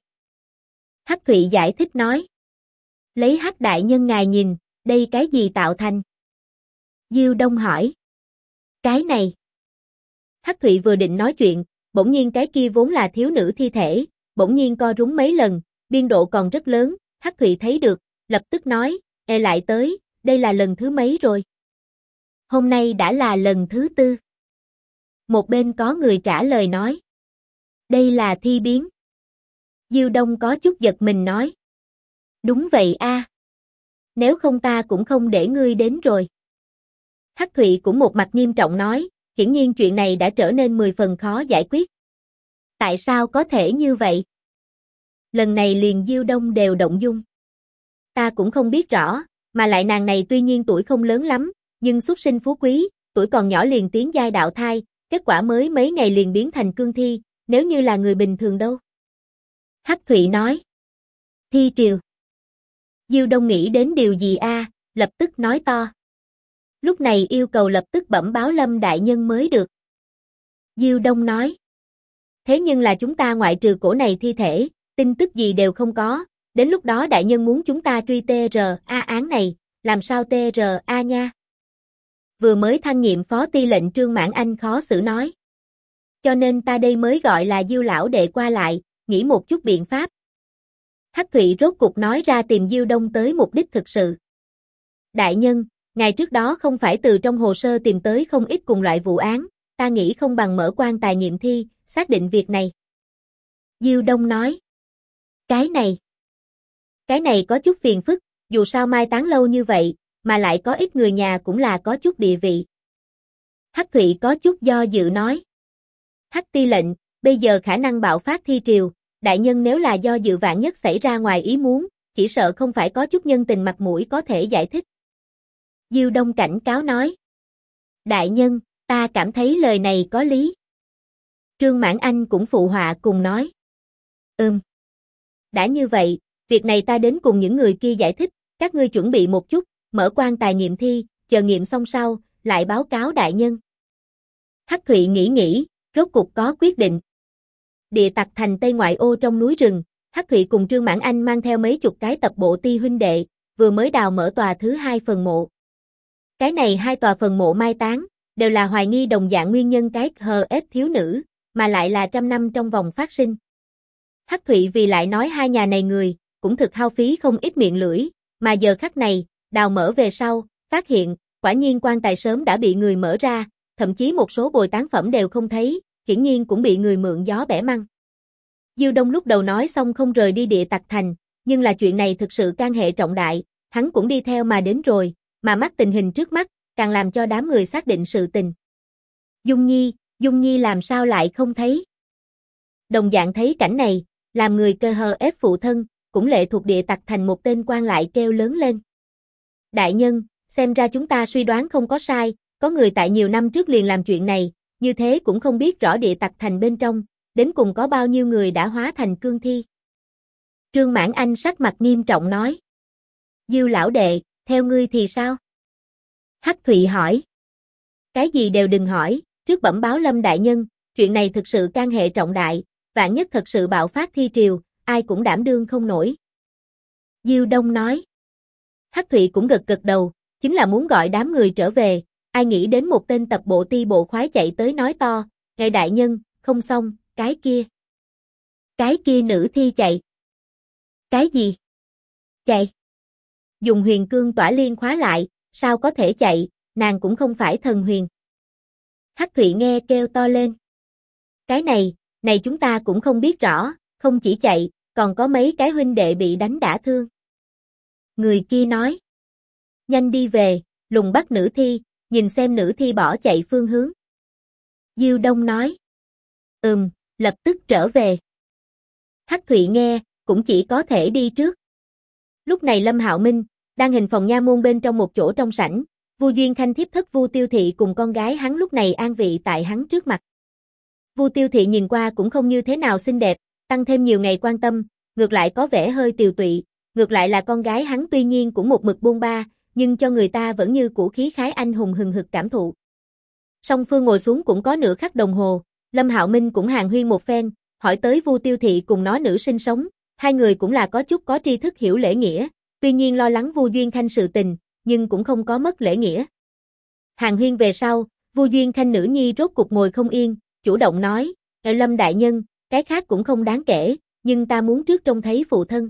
Hắc Thụy giải thích nói. Lấy Hắc đại nhân ngài nhìn, đây cái gì tạo thành? Diêu Đông hỏi. Cái này. Hắc Thụy vừa định nói chuyện, bỗng nhiên cái kia vốn là thiếu nữ thi thể, bỗng nhiên co rúm mấy lần, biên độ còn rất lớn, Hắc Thụy thấy được, lập tức nói, lại tới, đây là lần thứ mấy rồi? Hôm nay đã là lần thứ 4. Một bên có người trả lời nói. Đây là thi biến. Diêu Đông có chút giật mình nói. Đúng vậy a. Nếu không ta cũng không để ngươi đến rồi. Hắc Thụy cũng một mặt nghiêm trọng nói, hiển nhiên chuyện này đã trở nên 10 phần khó giải quyết. Tại sao có thể như vậy? Lần này liền Diêu Đông đều động dung. Ta cũng không biết rõ, mà lại nàng này tuy nhiên tuổi không lớn lắm, nhưng xuất sinh phú quý, tuổi còn nhỏ liền tiến giai đạo thai, kết quả mới mấy ngày liền biến thành cương thi, nếu như là người bình thường đâu. Hắc Thụy nói. Thi triều. Diêu Đông nghĩ đến điều gì a, lập tức nói to. Lúc này yêu cầu lập tức bẩm báo Lâm đại nhân mới được. Diêu Đông nói. Thế nhưng là chúng ta ngoại trừ cổ này thi thể, tin tức gì đều không có, đến lúc đó đại nhân muốn chúng ta truy TRA án này, làm sao TRA nha? Vừa mới thăng nhiệm phó ti lệnh Trương Mãn Anh khó xử nói. Cho nên ta đây mới gọi là Diêu lão đệ qua lại, nghĩ một chút biện pháp. Hắc Thụy rốt cục nói ra tìm Diêu Đông tới mục đích thực sự. Đại nhân, ngày trước đó không phải từ trong hồ sơ tìm tới không ít cùng loại vụ án, ta nghĩ không bằng mở quan tài nghiệm thi, xác định việc này. Diêu Đông nói. Cái này có chút phiền phức, dù sao mai táng lâu như vậy, mà lại có ít người nhà cũng là có chút địa vị. Hắc Thụy có chút do dự nói. Hắc ti lệnh, bây giờ khả năng bạo phát thi triều, đại nhân nếu là do dự vạn nhất xảy ra ngoài ý muốn, chỉ sợ không phải có chút nhân tình mặt mũi có thể giải thích. Diêu Đông cảnh cáo nói. Đại nhân, ta cảm thấy lời này có lý. Trương Mãn Anh cũng phụ họa cùng nói. Đã như vậy, việc này ta đến cùng những người kia giải thích, các ngươi chuẩn bị một chút, mở quan tài nghiệm thi, chờ nghiệm xong sau, lại báo cáo đại nhân. Hắc Thụy nghĩ, rốt cục có quyết định. Địa Tặc thành Tây ngoại ô trong núi rừng, Hắc Thụy cùng Trương Mãn Anh mang theo mấy chục cái tập bộ ti huynh đệ, vừa mới đào mở tòa thứ 2 phần mộ. Cái này 2 tòa phần mộ mai táng, đều là hoài nghi đồng dạng nguyên nhân cái HS thiếu nữ, mà lại là trăm năm trong vòng phát sinh. Hắc Thụy vì lại nói hai nhà này người, cũng thực hao phí không ít miệng lưỡi, mà giờ khắc này, đào mở về sau, phát hiện, quả nhiên quan tài sớm đã bị người mở ra, thậm chí một số bồi táng phẩm đều không thấy, hiển nhiên cũng bị người mượn gió bẻ măng. Diêu Đông lúc đầu nói xong không rời đi Địa Tặc thành, nhưng là chuyện này thực sự can hệ trọng đại, hắn cũng đi theo mà đến rồi, mà mắt tình hình trước mắt, càng làm cho đám người xác định sự tình. Dung Nhi làm sao lại không thấy? Đồng dạng thấy cảnh này, làm người cơ hờ ép phụ thân, cũng lệ thuộc địa tặc thành một tên quan lại kêu lớn lên. Đại nhân, xem ra chúng ta suy đoán không có sai, có người tại nhiều năm trước liền làm chuyện này, như thế cũng không biết rõ địa tặc thành bên trong, đến cùng có bao nhiêu người đã hóa thành cương thi. Trương Mãn Anh sắc mặt nghiêm trọng nói. Diêu lão đệ, theo ngươi thì sao? Hắc Thụy hỏi. Cái gì đều đừng hỏi, trước bẩm báo Lâm đại nhân, chuyện này thực sự can hệ trọng đại, vạn nhất thật sự bạo phát thi triều, ai cũng đảm đương không nổi. Diêu Đông nói. Hắc Thụy cũng gật gật đầu, chính là muốn gọi đám người trở về, ai nghĩ đến một tên tập bộ ti bộ khoái chạy tới nói to, ngài đại nhân, không xong, cái kia nữ thi chạy. Cái gì? Chạy? Dùng huyền cương tỏa liên khóa lại, sao có thể chạy, nàng cũng không phải thần huyền. Hắc Thụy nghe kêu to lên. Cái này chúng ta cũng không biết rõ, không chỉ chạy, còn có mấy cái huynh đệ bị đánh đả thương. Người kia nói. Nhanh đi về, lùng bắt nữ thi, nhìn xem nữ thi bỏ chạy phương hướng. Diêu Đông nói. Lập tức trở về. Hắc Thụy nghe, cũng chỉ có thể đi trước. Lúc này Lâm Hạo Minh, đang hình phòng nha môn bên trong một chỗ trong sảnh, Vu Duyên Khanh thiếp thất Vu Tiêu Thị cùng con gái hắn lúc này an vị tại hắn trước mặt. Vu Tiêu Thị nhìn qua cũng không như thế nào xinh đẹp, tăng thêm nhiều ngày quan tâm, ngược lại có vẻ hơi tiều tụy, ngược lại là con gái hắn tuy nhiên cũng một mực bôn ba, nhưng cho người ta vẫn như cũ khí khái anh hùng hừng hực cảm thụ. Song phương ngồi xuống cũng có nửa khắc đồng hồ, Lâm Hạo Minh cũng hàn huyên một phen, hỏi tới Vu Tiêu Thị cùng nó nữ sinh sống, hai người cũng là có chút có tri thức hiểu lễ nghĩa, tuy nhiên lo lắng Vu Duyên Khanh sự tình, nhưng cũng không có mất lễ nghĩa. Hàn huyên về sau, Vu Duyên Khanh nữ nhi rốt cục ngồi không yên, chủ động nói, Lâm đại nhân, cái khác cũng không đáng kể, nhưng ta muốn trước trông thấy phụ thân.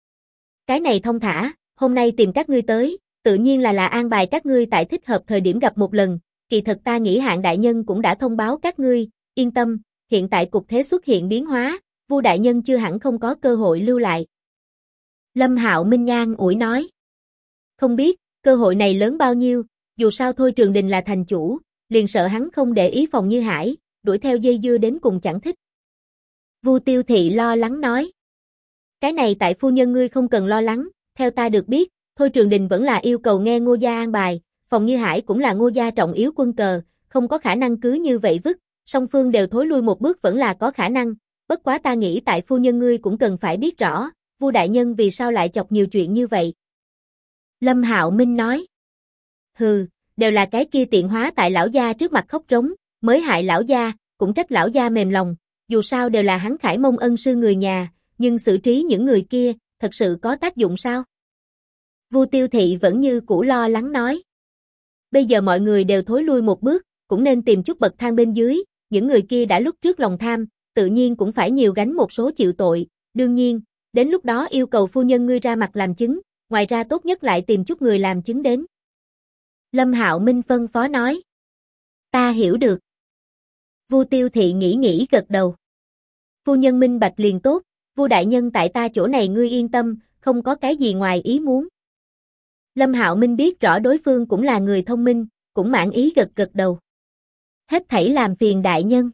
Cái này thông thả, hôm nay tìm các ngươi tới, tự nhiên là an bài các ngươi tại thích hợp thời điểm gặp một lần, kỳ thật ta nghĩ Hạng đại nhân cũng đã thông báo các ngươi, yên tâm, hiện tại cục thế xuất hiện biến hóa, Vu đại nhân chưa hẳn không có cơ hội lưu lại. Lâm Hạo Minh ngang ủi nói. Không biết, cơ hội này lớn bao nhiêu, dù sao thôi Trường Đình là thành chủ, liền sợ hắn không để ý Phòng Như Hải, đuổi theo dây dưa đến cùng chẳng thích. Vu Tiêu Thị lo lắng nói. Cái này tại phu nhân ngươi không cần lo lắng, theo ta được biết, thôi Trường Đình vẫn là yêu cầu nghe Ngô gia an bài, Phòng Như Hải cũng là Ngô gia trọng yếu quân cờ, không có khả năng cứ như vậy vứt, song phương đều thối lui một bước vẫn là có khả năng, bất quá ta nghĩ tại phu nhân ngươi cũng cần phải biết rõ, Vu đại nhân vì sao lại chọc nhiều chuyện như vậy. Lâm Hạo Minh nói. Hừ, đều là cái kia tiện hóa tại lão gia trước mặt khóc rống, mới hại lão gia, cũng trách lão gia mềm lòng, dù sao đều là hắn Khải Mông ân sư người nhà, nhưng xử trí những người kia, thật sự có tác dụng sao? Vu Tiêu Thị vẫn như cũ lo lắng nói. Bây giờ mọi người đều thối lui một bước, cũng nên tìm chút bậc thang bên dưới, những người kia đã lúc trước lòng tham, tự nhiên cũng phải nhiều gánh một số chịu tội, đương nhiên, đến lúc đó yêu cầu phu nhân ngươi ra mặt làm chứng, ngoài ra tốt nhất lại tìm chút người làm chứng đến. Lâm Hạo Minh phân phó nói. Ta hiểu được. Vu Tiêu Thị nghĩ gật đầu. Phu nhân minh bạch liền tốt, Vu đại nhân tại ta chỗ này ngươi yên tâm, không có cái gì ngoài ý muốn. Lâm Hạo Minh biết rõ đối phương cũng là người thông minh, cũng mãn ý gật đầu. Hết thảy làm phiền đại nhân.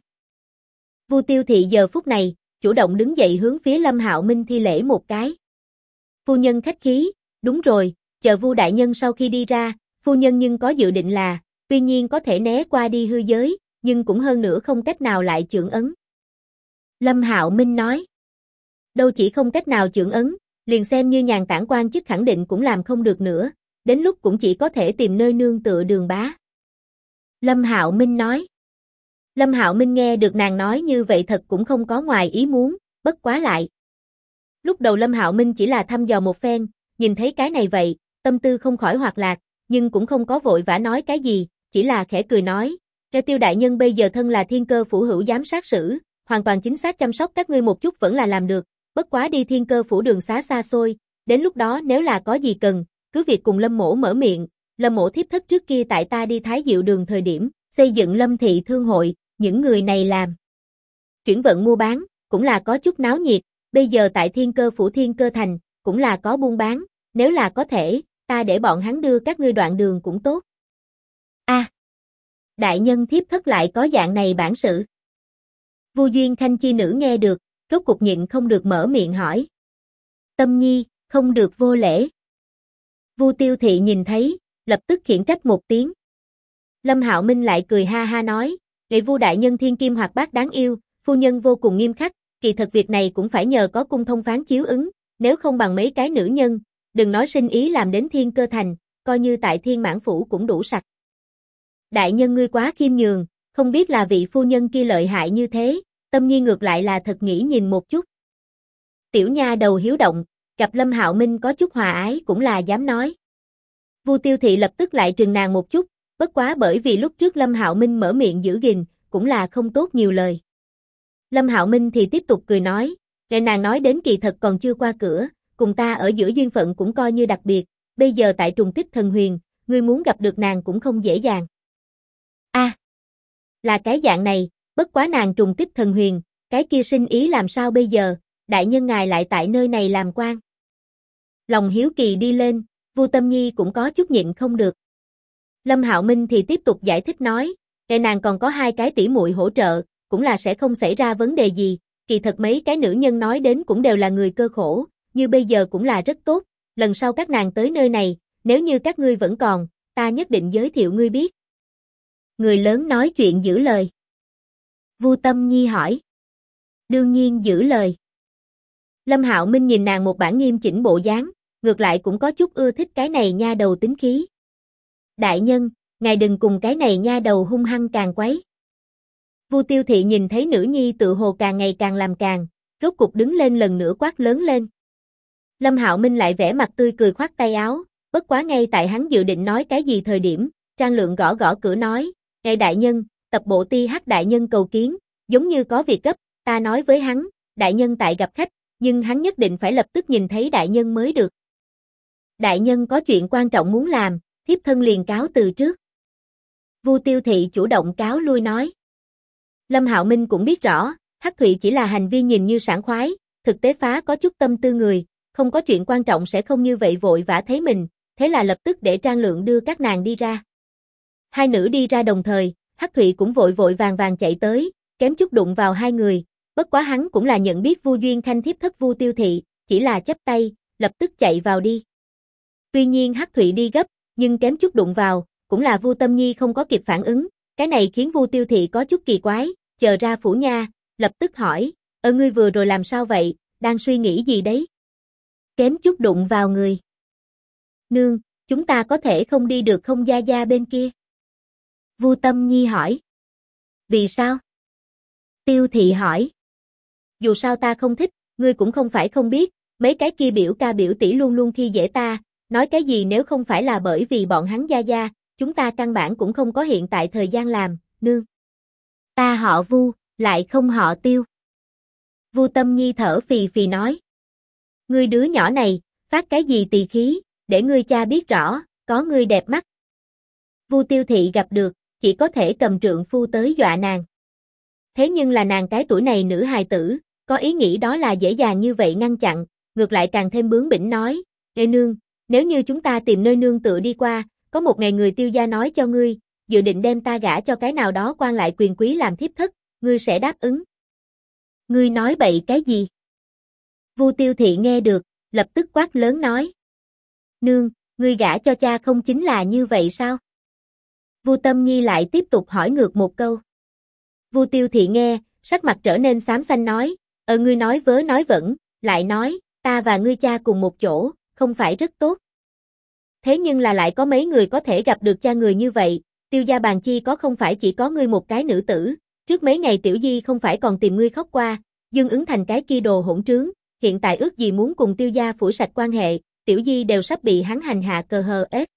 Vu Tiêu Thị giờ phút này, chủ động đứng dậy hướng phía Lâm Hạo Minh thi lễ một cái. Phu nhân khách khí, đúng rồi, chờ Vu đại nhân sau khi đi ra, phu nhân nhưng có dự định là, tuy nhiên có thể né qua đi hư giới, nhưng cũng hơn nữa không cách nào lại chưởng ấn. Lâm Hạo Minh nói. Đâu chỉ không cách nào chưởng ấn, liền xem như nhàn tản quan chức khẳng định cũng làm không được nữa, đến lúc cũng chỉ có thể tìm nơi nương tựa Đường bá. Lâm Hạo Minh nói. Lâm Hạo Minh nghe được nàng nói như vậy thật cũng không có ngoài ý muốn, bất quá lại. Lúc đầu Lâm Hạo Minh chỉ là thăm dò một phen, nhìn thấy cái này vậy, tâm tư không khỏi hoạt lạc, nhưng cũng không có vội vã nói cái gì, chỉ là khẽ cười nói, Tiêu Tiêu đại nhân bây giờ thân là Thiên Cơ phủ hữu giám sát sử, hoàn toàn chính xác chăm sóc các ngươi một chút vẫn là làm được, bất quá đi Thiên Cơ phủ đường xá xa xôi, đến lúc đó nếu là có gì cần, cứ việc cùng Lâm mỗ mở miệng, Lâm mỗ thiếp thất trước kia tại ta đi Thái Diệu đường thời điểm, xây dựng Lâm thị thương hội, những người này làm chuyển vận mua bán, cũng là có chút náo nhiệt, bây giờ tại Thiên Cơ phủ Thiên Cơ thành, cũng là có buôn bán, nếu là có thể, ta để bọn hắn đưa các ngươi đoạn đường cũng tốt. A, đại nhân thiếp thất lại có dạng này bản sự. Vu Duyên Khanh chi nữ nghe được, rốt cục nhịn không được mở miệng hỏi. Tâm Nhi, không được vô lễ. Vu Tiêu Thị nhìn thấy, lập tức khiển trách một tiếng. Lâm Hạo Minh lại cười ha ha nói, "Nghệ Vu đại nhân thiên kim hoạt bát đáng yêu, phu nhân vô cùng nghiêm khắc, kỳ thật việc này cũng phải nhờ có cung thông phán chiếu ứng, nếu không bằng mấy cái nữ nhân, đừng nói sinh ý làm đến Thiên Cơ thành, coi như tại Thiên Mãn phủ cũng đủ sạch. Đại nhân ngươi quá khiêm nhường, không biết là vị phu nhân kia lợi hại như thế, Tâm Nhi ngược lại là thật nghĩ nhìn một chút." Tiểu nha đầu hiếu động, gặp Lâm Hạo Minh có chút hòa ái cũng là dám nói. Vu Tiêu Thị lập tức lại trừng nàng một chút, bất quá bởi vì lúc trước Lâm Hạo Minh mở miệng giữ gìn, cũng là không tốt nhiều lời. Lâm Hạo Minh thì tiếp tục cười nói, "Nghe nàng nói đến kỳ thật còn chưa qua cửa, cùng ta ở giữa duyên phận cũng coi như đặc biệt, bây giờ tại Trùng Tích Thần Huyền, ngươi muốn gặp được nàng cũng không dễ dàng." A, là cái dạng này, bất quá nàng Trùng Tích Thần Huyền, cái kia sinh ý làm sao bây giờ, đại nhân ngài lại tại nơi này làm quan. Lòng hiếu kỳ đi lên, Vu Tâm Nhi cũng có chút nhịn không được. Lâm Hạo Minh thì tiếp tục giải thích nói, "Kẻ nàng còn có 2 cái tỷ muội hỗ trợ, cũng là sẽ không xảy ra vấn đề gì, kỳ thật mấy cái nữ nhân nói đến cũng đều là người cơ khổ, như bây giờ cũng là rất tốt, lần sau các nàng tới nơi này, nếu như các ngươi vẫn còn, ta nhất định giới thiệu ngươi biết." Người lớn nói chuyện giữ lời. Vu Tâm Nhi hỏi. Đương nhiên giữ lời. Lâm Hạo Minh nhìn nàng một bản nghiêm chỉnh bộ dáng, ngược lại cũng có chút ưa thích cái này nha đầu tính khí. "Đại nhân, ngài đừng cùng cái này nha đầu hung hăng càng quấy." Vu Tiêu Thị nhìn thấy nữ nhi tự hồ càng ngày càng làm càng, rốt cục đứng lên lần nữa quát lớn lên. Lâm Hạo Minh lại vẻ mặt tươi cười khoát tay áo, bất quá ngay tại hắn dự định nói cái gì thời điểm, Trang Lượng gõ gõ cửa nói, "Ngài đại nhân, tập bộ ti hắc đại nhân cầu kiến, giống như có việc gấp, ta nói với hắn, đại nhân tại gặp khách, nhưng hắn nhất định phải lập tức nhìn thấy đại nhân mới được. Đại nhân có chuyện quan trọng muốn làm, thiếp thân liền cáo từ trước." Vu Tiêu Thị chủ động cáo lui nói. Lâm Hạo Minh cũng biết rõ, Hắc Thụy chỉ là hành vi nhìn như sảng khoái, thực tế phá có chút tâm tư người, không có chuyện quan trọng sẽ không như vậy vội vã thấy mình, thế là lập tức để Trang Lượng đưa các nàng đi ra. Hai nữ đi ra đồng thời, Hắc Thụy cũng vội vội vàng vàng chạy tới, kém chút đụng vào hai người, bất quá hắn cũng là nhận biết Vu Duyên Khanh thiếp thất Vu Tiêu Thị, chỉ là chắp tay, lập tức chạy vào đi. Tuy nhiên Hắc Thụy đi gấp, nhưng kém chút đụng vào, cũng là Vu Tâm Nhi không có kịp phản ứng, cái này khiến Vu Tiêu Thị có chút kỳ quái, chờ ra phủ nha, lập tức hỏi, ngươi vừa rồi làm sao vậy, đang suy nghĩ gì đấy? Kém chút đụng vào người. Nương, chúng ta có thể không đi được không gia gia bên kia? Vu Tâm Nhi hỏi. Vì sao? Tiêu Thị hỏi. Dù sao ta không thích, ngươi cũng không phải không biết, mấy cái kia biểu ca biểu tỷ luôn luôn khi dễ ta, nói cái gì nếu không phải là bởi vì bọn hắn gia gia, chúng ta căn bản cũng không có hiện tại thời gian làm, nương. Ta họ Vu, lại không họ Tiêu. Vu Tâm Nhi thở phì phì nói. Ngươi đứa nhỏ này, phát cái gì tỳ khí, để ngươi cha biết rõ, có ngươi đẹp mắt. Vu Tiêu Thị gặp được, chỉ có thể cầm trượng phu tới dọa nàng. Thế nhưng là nàng cái tuổi này nữ hài tử, có ý nghĩ đó là dễ dàng như vậy ngăn chặn, ngược lại càng thêm bướng bỉnh nói, Ê nương, nếu như chúng ta tìm nơi nương tựa đi qua, có một ngày người Tiêu gia nói cho ngươi, dự định đem ta gả cho cái nào đó quan lại quyền quý làm thiếp thất, ngươi sẽ đáp ứng. Ngươi nói bậy cái gì? Vu Tiêu Thị nghe được, lập tức quát lớn nói. Nương, ngươi gả cho cha không chính là như vậy sao? Vu Tâm Nhi lại tiếp tục hỏi ngược một câu. Vu Tiêu Thị nghe, sắc mặt trở nên xám xanh nói, ngươi nói vớ nói vẩn, lại nói, ta và ngươi cha cùng một chỗ, không phải rất tốt. Thế nhưng là lại có mấy người có thể gặp được cha người như vậy, Tiêu gia bàn chi có không phải chỉ có ngươi một cái nữ tử, trước mấy ngày Tiểu Di không phải còn tìm ngươi khóc qua, Dương Ứng Thành cái kia đồ hỗn trướng, hiện tại ước gì muốn cùng Tiêu gia phủi sạch quan hệ, Tiểu Di đều sắp bị hắn hành hạ cờ hờ ết.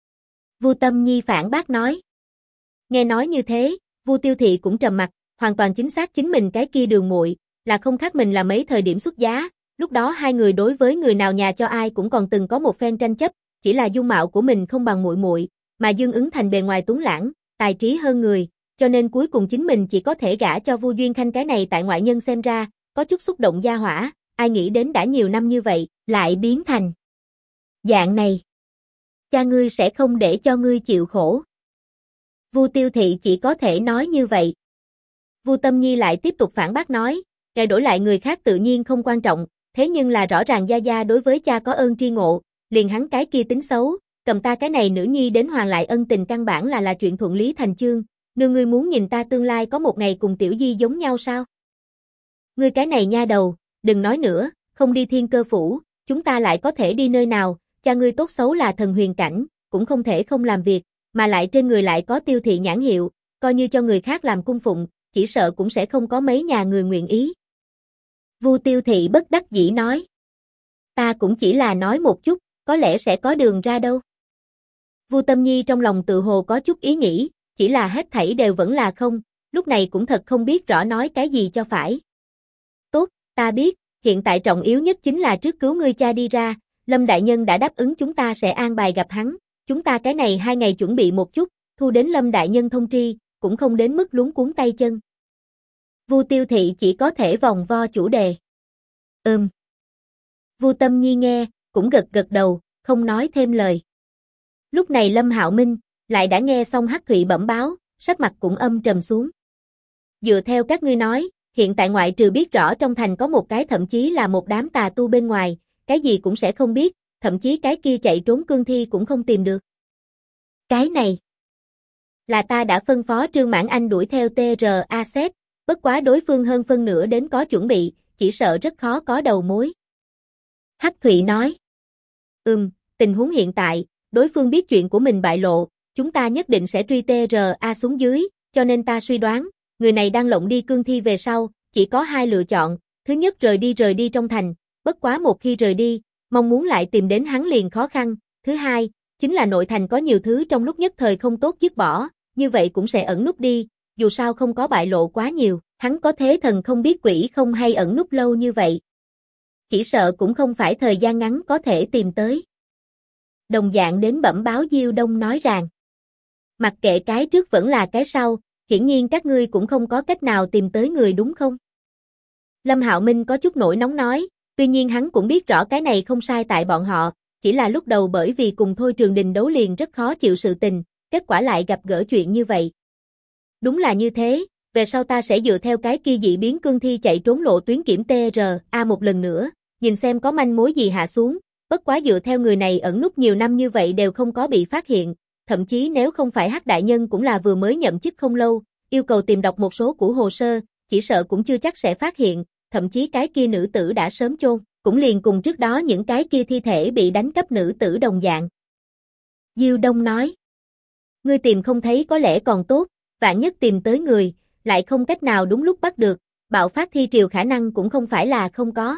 Vu Tâm Nhi phản bác nói. Nghe nói như thế, Vu Tiêu Thị cũng trầm mặt, hoàn toàn chính xác chính mình cái kia đường muội là không khác mình là mấy thời điểm xuất giá, lúc đó hai người đối với người nào nhà cho ai cũng còn từng có một phen tranh chấp, chỉ là dung mạo của mình không bằng muội muội, mà Dương Ứng Thành bề ngoài tuấn lãng, tài trí hơn người, cho nên cuối cùng chính mình chỉ có thể gả cho Vu Duyên Khanh cái này tại ngoại nhân xem ra, có chút xúc động gia hỏa, ai nghĩ đến đã nhiều năm như vậy, lại biến thành dạng này. Cha ngươi sẽ không để cho ngươi chịu khổ. Vu Tiêu Thị chỉ có thể nói như vậy. Vu Tâm Nhi lại tiếp tục phản bác nói, ngài đổi lại người khác tự nhiên không quan trọng, thế nhưng là rõ ràng gia gia đối với cha có ơn tri ngộ, liền hắn cái kia tính xấu, cầm ta cái này nữ nhi đến hoàn lại ân tình căn bản là chuyện thuận lý thành chương, nương ngươi muốn nhìn ta tương lai có một ngày cùng Tiểu Di giống nhau sao? Ngươi cái này nha đầu, đừng nói nữa, không đi Thiên Cơ phủ, chúng ta lại có thể đi nơi nào, cha ngươi tốt xấu là thần huyền cảnh, cũng không thể không làm việc, mà lại trên người lại có Tiêu Thị nhãn hiệu, coi như cho người khác làm cung phụng, chỉ sợ cũng sẽ không có mấy nhà người nguyện ý. Vu Tiêu Thị bất đắc dĩ nói. Ta cũng chỉ là nói một chút, có lẽ sẽ có đường ra đâu. Vu Tâm Nhi trong lòng tự hồ có chút ý nghĩ, chỉ là hết thảy đều vẫn là không, lúc này cũng thật không biết rõ nói cái gì cho phải. Tốt, ta biết, hiện tại trọng yếu nhất chính là trước cứu ngươi cha đi ra, Lâm Đại Nhân đã đáp ứng chúng ta sẽ an bài gặp hắn, chúng ta cái này 2 ngày chuẩn bị một chút, thu đến Lâm Đại Nhân thông tri, cũng không đến mức luống cuống tay chân. Vu Tiêu Thị chỉ có thể vòng vo chủ đề. Vu Tâm Nhi nghe, cũng gật gật đầu, không nói thêm lời. Lúc này Lâm Hạo Minh lại đã nghe xong Hắc Thụy bẩm báo, sắc mặt cũng âm trầm xuống. Dựa theo các ngươi nói, hiện tại ngoại trừ biết rõ trong thành có một cái thậm chí là một đám tà tu bên ngoài, cái gì cũng sẽ không biết, thậm chí cái kia chạy trốn cương thi cũng không tìm được. Cái này là ta đã phân phó Trương Mãn Anh đuổi theo TRA xét, bất quá đối phương hơn phân nửa đến có chuẩn bị, chỉ sợ rất khó có đầu mối. Hắc Thụy nói. Tình huống hiện tại, đối phương biết chuyện của mình bại lộ, chúng ta nhất định sẽ truy TRA xuống dưới, cho nên ta suy đoán, người này đang lộng đi cương thi về sau, chỉ có 2 lựa chọn, thứ nhất rời đi trong thành, bất quá một khi rời đi, mong muốn lại tìm đến hắn liền khó khăn, thứ hai, chính là nội thành có nhiều thứ trong lúc nhất thời không tốt dứt bỏ, như vậy cũng sẽ ẩn núp đi, dù sao không có bại lộ quá nhiều, hắn có thế thần không biết quỷ không hay ẩn núp lâu như vậy. Chỉ sợ cũng không phải thời gian ngắn có thể tìm tới. Đồng dạng đến bẩm báo Diêu Đông nói rằng, mặc kệ cái trước vẫn là cái sau, hiển nhiên các ngươi cũng không có cách nào tìm tới người đúng không? Lâm Hạo Minh có chút nổi nóng nói, tuy nhiên hắn cũng biết rõ cái này không sai tại bọn họ, chỉ là lúc đầu bởi vì cùng Thôi Trường Đình đấu liền rất khó chịu sự tình, kết quả lại gặp gỡ chuyện như vậy. Đúng là như thế, về sau ta sẽ dựa theo cái kia dị biến cương thi chạy trốn lộ tuyến kiểm TRA một lần nữa, nhìn xem có manh mối gì hạ xuống, bất quá dựa theo người này ẩn núp nhiều năm như vậy đều không có bị phát hiện, thậm chí nếu không phải Hắc Đại Nhân cũng là vừa mới nhậm chức không lâu, yêu cầu tìm đọc một số của hồ sơ, chỉ sợ cũng chưa chắc sẽ phát hiện, thậm chí cái kia nữ tử đã sớm chôn, cũng liền cùng trước đó những cái kia thi thể bị đánh cắp nữ tử đồng dạng. Diêu Đông nói, ngươi tìm không thấy có lẽ còn tốt, vạn nhất tìm tới người, lại không cách nào đúng lúc bắt được, bạo phát thi triều khả năng cũng không phải là không có.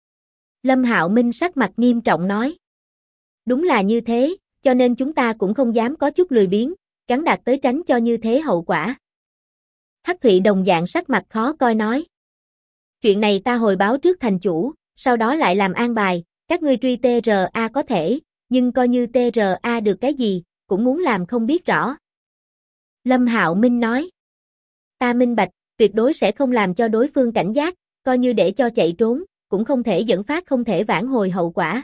Lâm Hạo Minh sắc mặt nghiêm trọng nói, đúng là như thế, cho nên chúng ta cũng không dám có chút lười biếng, gắn đạt tới tránh cho như thế hậu quả. Hắc Thụy đồng dạng sắc mặt khó coi nói, chuyện này ta hồi báo trước thành chủ, sau đó lại làm an bài, các ngươi truy TRA có thể, nhưng coi như TRA được cái gì, cũng muốn làm không biết rõ. Lâm Hạo Minh nói, ta minh bạch, tuyệt đối sẽ không làm cho đối phương cảnh giác, coi như để cho chạy trốn, cũng không thể dẫn phát không thể vãn hồi hậu quả.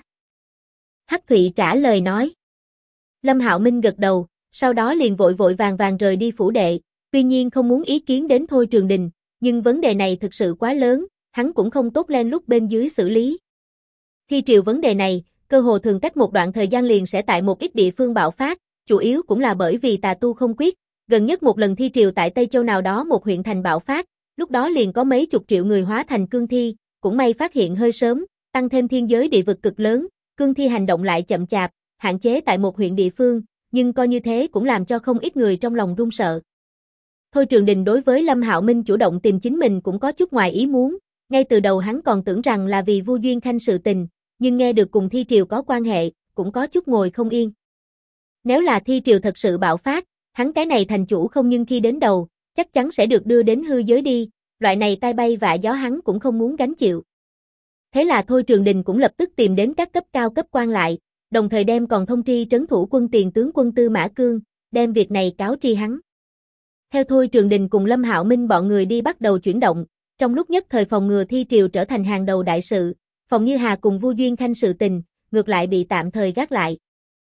Hắc Thụy trả lời nói. Lâm Hạo Minh gật đầu, sau đó liền vội vội vàng vàng rời đi phủ đệ, tuy nhiên không muốn ý kiến đến Thôi Trường Đình, nhưng vấn đề này thực sự quá lớn, hắn cũng không tốt len lúc bên dưới xử lý. Thi triều vấn đề này, cơ hồ thường cách một đoạn thời gian liền sẽ tại một ít địa phương bạo phát, chủ yếu cũng là bởi vì tà tu không quyết, gần nhất một lần thi triều tại Tây Châu nào đó một huyện thành bạo phát, lúc đó liền có mấy chục triệu người hóa thành cương thi, cũng may phát hiện hơi sớm, tăng thêm thiên giới địa vực cực lớn, cương thi hành động lại chậm chạp, hạn chế tại một huyện địa phương, nhưng coi như thế cũng làm cho không ít người trong lòng run sợ. Thôi Trường Đình đối với Lâm Hạo Minh chủ động tìm chính mình cũng có chút ngoài ý muốn, ngay từ đầu hắn còn tưởng rằng là vì Vu Duyên Khanh sự tình, nhưng nghe được cùng thi triều có quan hệ, cũng có chút ngồi không yên. Nếu là thi triều thật sự bạo phát, hắn cái này thành chủ không nhưng khi đến đầu, chắc chắn sẽ được đưa đến hư giới đi, loại này tai bay vạ gió hắn cũng không muốn gánh chịu. Thế là Thôi Trường Đình cũng lập tức tìm đến các cấp cao cấp quan lại, đồng thời đem còn thông tri trấn thủ quân tiền tướng quân Tư Mã Cương, đem việc này cáo tri hắn. Theo Thôi Trường Đình cùng Lâm Hạo Minh bọn người đi bắt đầu chuyển động, trong lúc nhất thời phòng ngừa thi triều trở thành hàng đầu đại sự, Phòng Như Hà cùng Vu Duyên Khanh sự tình, ngược lại bị tạm thời gác lại.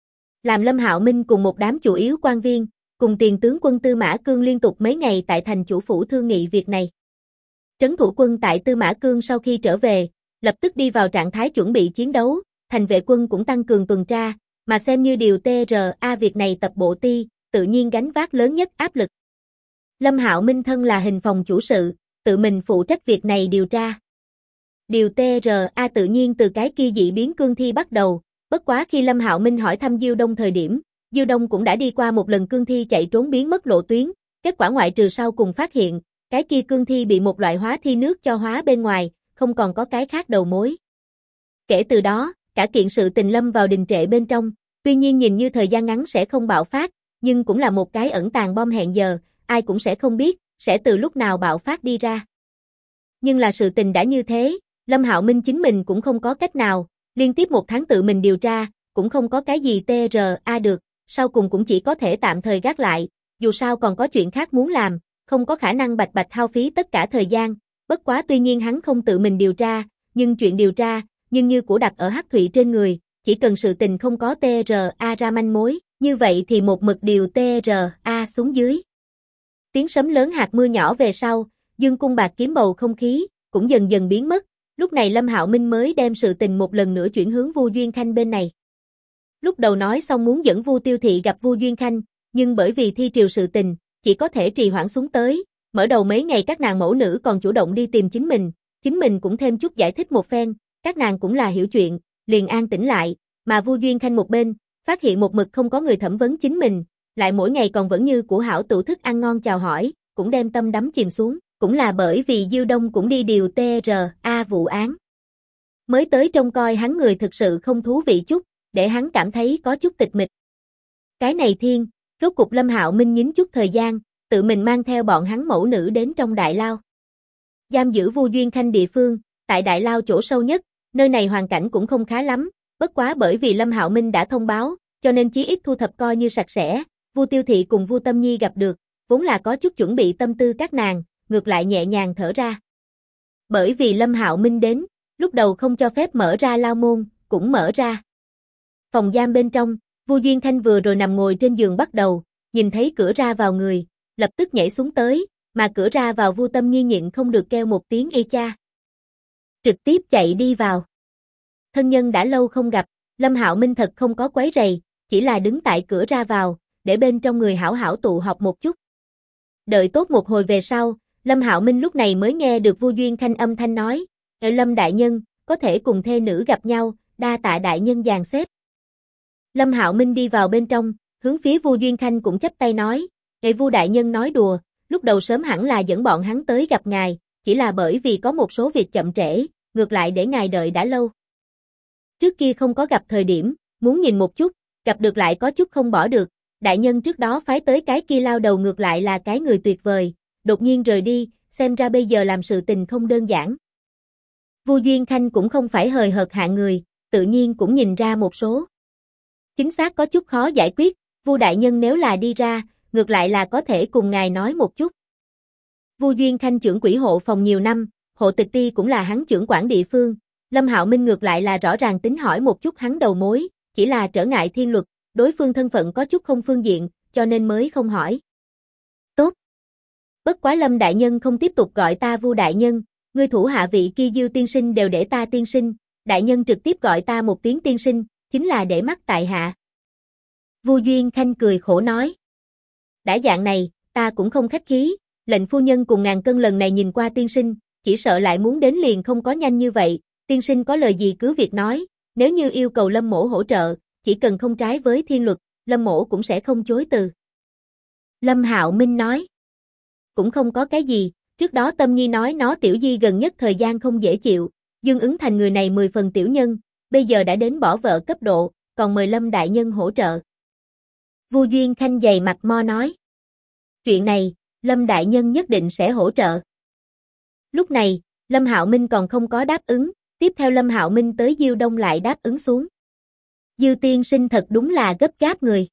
Làm Lâm Hạo Minh cùng một đám chủ yếu quan viên, cùng tiền tướng quân Tư Mã Cương liên tục mấy ngày tại thành chủ phủ thương nghị việc này. Trấn thủ quân tại Tư Mã Cương sau khi trở về, lập tức đi vào trạng thái chuẩn bị chiến đấu, thành vệ quân cũng tăng cường tuần tra, mà xem như điều TRA việc này tập bộ ti, tự nhiên gánh vác lớn nhất áp lực. Lâm Hạo Minh thân là hình phòng chủ sự, tự mình phụ trách việc này điều tra. Điều TRA tự nhiên từ cái kia dị biến cương thi bắt đầu, bất quá khi Lâm Hạo Minh hỏi thăm Diêu Đông thời điểm, Diêu Đông cũng đã đi qua một lần cương thi chạy trốn biến mất lộ tuyến, kết quả ngoại trừ sau cùng phát hiện, cái kia cương thi bị một loại hóa thi nước cho hóa bên ngoài, không còn có cái khác đầu mối. Kể từ đó, cả kiện sự tình lâm vào đình trệ bên trong, tuy nhiên nhìn như thời gian ngắn sẽ không bạo phát, nhưng cũng là một cái ẩn tàng bom hẹn giờ, ai cũng sẽ không biết, sẽ từ lúc nào bạo phát đi ra. Nhưng là sự tình đã như thế, Lâm Hạo Minh chính mình cũng không có cách nào, liên tiếp 1 tháng tự mình điều tra, cũng không có cái gì TRA được, sau cùng cũng chỉ có thể tạm thời gác lại, dù sao còn có chuyện khác muốn làm, không có khả năng bạch bạch hao phí tất cả thời gian, bất quá tuy nhiên hắn không tự mình điều tra, nhưng chuyện điều tra, nhưng như của đặt ở Hắc Thụy trên người, chỉ cần sự tình không có TRA ra manh mối, như vậy thì một mực điều TRA xuống dưới. Tiếng sấm lớn hạt mưa nhỏ về sau, dương cung bạc kiếm bầu không khí, cũng dần dần biến mất, lúc này Lâm Hạo Minh mới đem sự tình một lần nữa chuyển hướng Vu Duyên Khanh bên này. Lúc đầu nói xong muốn dẫn Vu Tiêu Thị gặp Vu Duyên Khanh, nhưng bởi vì thi triều sự tình, chỉ có thể trì hoãn xuống tới, mở đầu mấy ngày các nàng mẫu nữ còn chủ động đi tìm chính mình cũng thêm chút giải thích một phen, các nàng cũng là hiểu chuyện, liền an tĩnh lại, mà Vu Duyên Khanh một bên, phát hiện một mực không có người thẩm vấn chính mình, lại mỗi ngày còn vẫn như của hảo tủ thức ăn ngon chào hỏi, cũng đem tâm đắm chìm xuống, cũng là bởi vì Diêu Đông cũng đi điều TRA vụ án. Mới tới trông coi hắn người thực sự không thú vị chút, để hắn cảm thấy có chút tịch mịch. Cái này thiên, rốt cục Lâm Hạo Minh nhín chút thời gian, tự mình mang theo bọn hắn mẫu nữ đến trong đại lao. Giam giữ Vu Duyên Khanh địa phương, tại đại lao chỗ sâu nhất, nơi này hoàn cảnh cũng không khá lắm, bất quá bởi vì Lâm Hạo Minh đã thông báo, cho nên chí ít thu thập coi như sạch sẽ, Vu Tiêu Thị cùng Vu Tâm Nhi gặp được, vốn là có chút chuẩn bị tâm tư các nàng, ngược lại nhẹ nhàng thở ra. Bởi vì Lâm Hạo Minh đến, lúc đầu không cho phép mở ra lao môn, cũng mở ra. Phòng giam bên trong, Vu Duyên Khanh vừa rồi nằm ngồi trên giường bắt đầu, nhìn thấy cửa ra vào người, lập tức nhảy xuống tới, mà cửa ra vào Vu Tâm Nhi nhịn không được kêu một tiếng ê cha. Trực tiếp chạy đi vào. Thân nhân đã lâu không gặp, Lâm Hạo Minh thật không có quấy rầy, chỉ là đứng tại cửa ra vào, để bên trong người hảo hảo tụ họp một chút. Đợi tốt một hồi về sau, Lâm Hạo Minh lúc này mới nghe được Vu Duyên Khanh âm thanh nói, Lâm đại nhân, có thể cùng thê nữ gặp nhau, đa tạ đại nhân dàn xếp. Lâm Hạo Minh đi vào bên trong, hướng phía Vu Duyên Khanh cũng chắp tay nói, Vu đại nhân nói đùa, lúc đầu sớm hẳn là dẫn bọn hắn tới gặp ngài, chỉ là bởi vì có một số việc chậm trễ, ngược lại để ngài đợi đã lâu. Trước kia không có gặp thời điểm, muốn nhìn một chút, gặp được lại có chút không bỏ được, đại nhân trước đó phái tới cái kia lao đầu ngược lại là cái người tuyệt vời, đột nhiên rời đi, xem ra bây giờ làm sự tình không đơn giản. Vu Duyên Khanh cũng không phải hời hợt hạng người, tự nhiên cũng nhìn ra một số. Chính xác có chút khó giải quyết, Vu đại nhân nếu là đi ra, ngược lại là có thể cùng ngài nói một chút. Vu Duyên Khanh trưởng quỹ hộ phòng nhiều năm, hộ tịch ti cũng là hắn trưởng quản địa phương, Lâm Hạo Minh ngược lại là rõ ràng tính hỏi một chút hắn đầu mối, chỉ là trở ngại thiên luật, đối phương thân phận có chút không phương diện, cho nên mới không hỏi. Tốt. Bất quá Lâm đại nhân không tiếp tục gọi ta Vu đại nhân, ngươi thủ hạ vị kia Diêu tiên sinh đều để ta tiên sinh, đại nhân trực tiếp gọi ta một tiếng tiên sinh, chính là để mắt tại hạ. Vu Duyên Khanh cười khổ nói. Đã dạng này, ta cũng không khách khí, lệnh phu nhân cùng ngàn cân lần này nhìn qua tiên sinh, chỉ sợ lại muốn đến liền không có nhanh như vậy, tiên sinh có lời gì cứ việc nói, nếu như yêu cầu Lâm mỗ hỗ trợ, chỉ cần không trái với thiên luật, Lâm mỗ cũng sẽ không chối từ. Lâm Hạo Minh nói. Cũng không có cái gì, trước đó Tâm Nhi nói nó tiểu di gần nhất thời gian không dễ chịu, Dương ứng thành người này 10 phần tiểu nhân, bây giờ đã đến bỏ vợ cấp độ, còn mời Lâm đại nhân hỗ trợ. Vu Duyên Khanh dày mặt mo nói. Chuyện này, Lâm đại nhân nhất định sẽ hỗ trợ. Lúc này, Lâm Hạo Minh còn không có đáp ứng, tiếp theo Lâm Hạo Minh tới Diêu Đông lại đáp ứng xuống. Diêu tiên sinh thật đúng là gấp gáp người.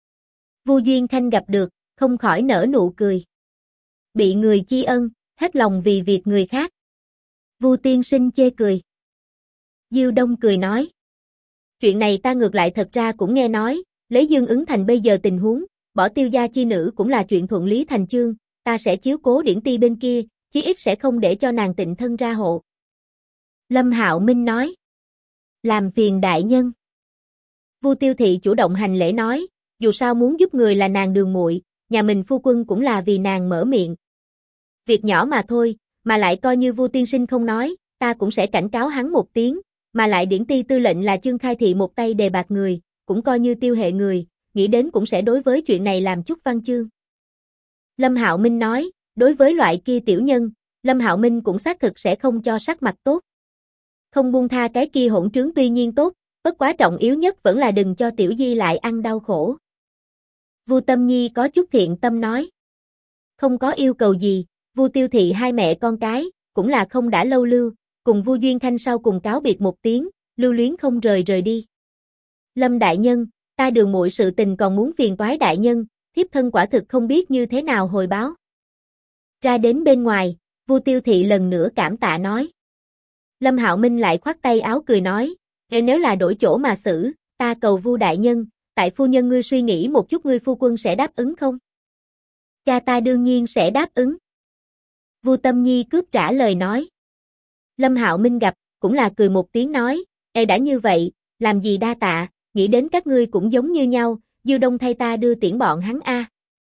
Vu Duyên Khanh gặp được, không khỏi nở nụ cười. Bị người tri ân, hết lòng vì việc người khác. Vu tiên sinh chê cười. Diêu Đông cười nói. Chuyện này ta ngược lại thật ra cũng nghe nói, lấy Dương Ứng Thành bây giờ tình huống, bỏ Tiêu gia chi nữ cũng là chuyện thuận lý thành chương, ta sẽ chiếu cố Điển Ti bên kia, chí ít sẽ không để cho nàng tịnh thân ra hộ. Lâm Hạo Minh nói. Làm phiền đại nhân. Vu Tiêu Thị chủ động hành lễ nói, dù sao muốn giúp người là nàng đường muội, nhà mình phu quân cũng là vì nàng mở miệng. Việc nhỏ mà thôi, mà lại coi như Vu tiên sinh không nói, ta cũng sẽ cảnh cáo hắn một tiếng, mà lại Điển Ti tư lệnh là Chương Khai Thị một tay đề bạt người, cũng coi như Tiêu hệ người, nghĩ đến cũng sẽ đối với chuyện này làm chút văn chương. Lâm Hạo Minh nói, đối với loại kia tiểu nhân, Lâm Hạo Minh cũng xác thực sẽ không cho sắc mặt tốt. Không buông tha cái kia hỗn trướng tuy nhiên tốt, bất quá trọng yếu nhất vẫn là đừng cho Tiểu Di lại ăn đau khổ. Vu Tâm Nhi có chút thiện tâm nói. Không có yêu cầu gì, Vu Tiêu Thị hai mẹ con cái, cũng là không đã lâu lưu, cùng Vu Duyên Khanh sau cùng cáo biệt một tiếng, lưu luyến không rời đi. Lâm đại nhân, ta đường muội sự tình còn muốn phiền toái đại nhân, thiếp thân quả thực không biết như thế nào hồi báo. Ra đến bên ngoài, Vu Tiêu Thị lần nữa cảm tạ nói. Lâm Hạo Minh lại khoát tay áo cười nói, nếu là đổi chỗ mà xử, ta cầu Vu đại nhân, tại phu nhân ngươi suy nghĩ một chút ngươi phu quân sẽ đáp ứng không? Cha ta đương nhiên sẽ đáp ứng. Vu Tâm Nhi cướp trả lời nói. Lâm Hạo Minh gặp, cũng là cười một tiếng nói, đã như vậy, làm gì đa tạ, nghĩ đến các ngươi cũng giống như nhau, Diêu Đông thay ta đưa tiễn bọn hắn a.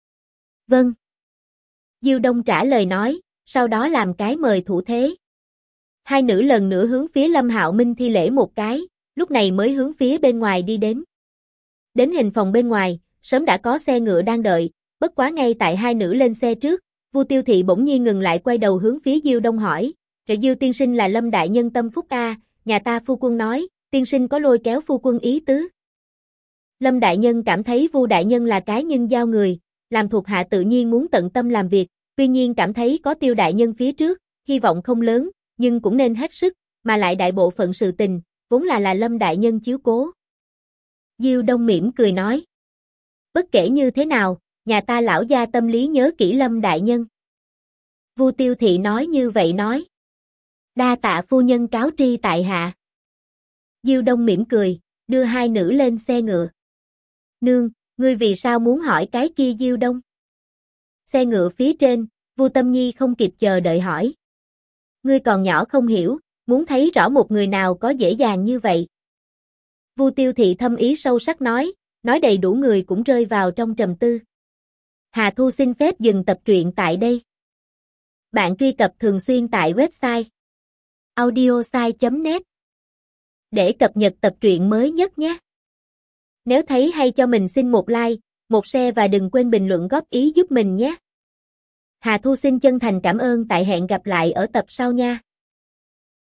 Vâng. Diêu Đông trả lời nói, sau đó làm cái mời thủ thế. Hai nữ lần nữa hướng phía Lâm Hạo Minh thi lễ một cái, lúc này mới hướng phía bên ngoài đi đến. Đến hình phòng bên ngoài, sớm đã có xe ngựa đang đợi, bất quá ngay tại hai nữ lên xe trước, Vu Tiêu Thị bỗng nhiên ngừng lại quay đầu hướng phía Diêu Đông hỏi, Diêu tiên sinh là Lâm đại nhân tâm phúc a, nhà ta phu quân nói, tiên sinh có lôi kéo phu quân ý tứ. Lâm đại nhân cảm thấy Vu đại nhân là cái nhân giao người, làm thuộc hạ tự nhiên muốn tận tâm làm việc, tuy nhiên cảm thấy có Tiêu đại nhân phía trước, hy vọng không lớn, nhưng cũng nên hết sức, mà lại đại bộ phận sự tình, vốn là Lâm đại nhân chiếu cố. Diêu Đông mỉm cười nói. Bất kể như thế nào, nhà ta lão gia tâm lý nhớ kỹ Lâm đại nhân. Vu Tiêu Thị nói như vậy nói. Đa tạ phu nhân cáo tri tại hạ. Diêu Đông mỉm cười, đưa hai nữ lên xe ngựa. Nương, ngươi vì sao muốn hỏi cái kia Diêu Đông? Xe ngựa phía trên, Vu Tâm Nhi không kịp chờ đợi hỏi. Ngươi còn nhỏ không hiểu, muốn thấy rõ một người nào có dễ dàng như vậy. Vu Tiêu Thị thâm ý sâu sắc nói đầy đủ người cũng rơi vào trong trầm tư. Hà Thu xin phép dừng tập truyện tại đây. Bạn truy cập thường xuyên tại website audiosai.net để cập nhật tập truyện mới nhất nhé. Nếu thấy hay cho mình xin một like, một share và đừng quên bình luận góp ý giúp mình nhé. Hà Thu xin chân thành cảm ơn, tại hẹn gặp lại ở tập sau nha.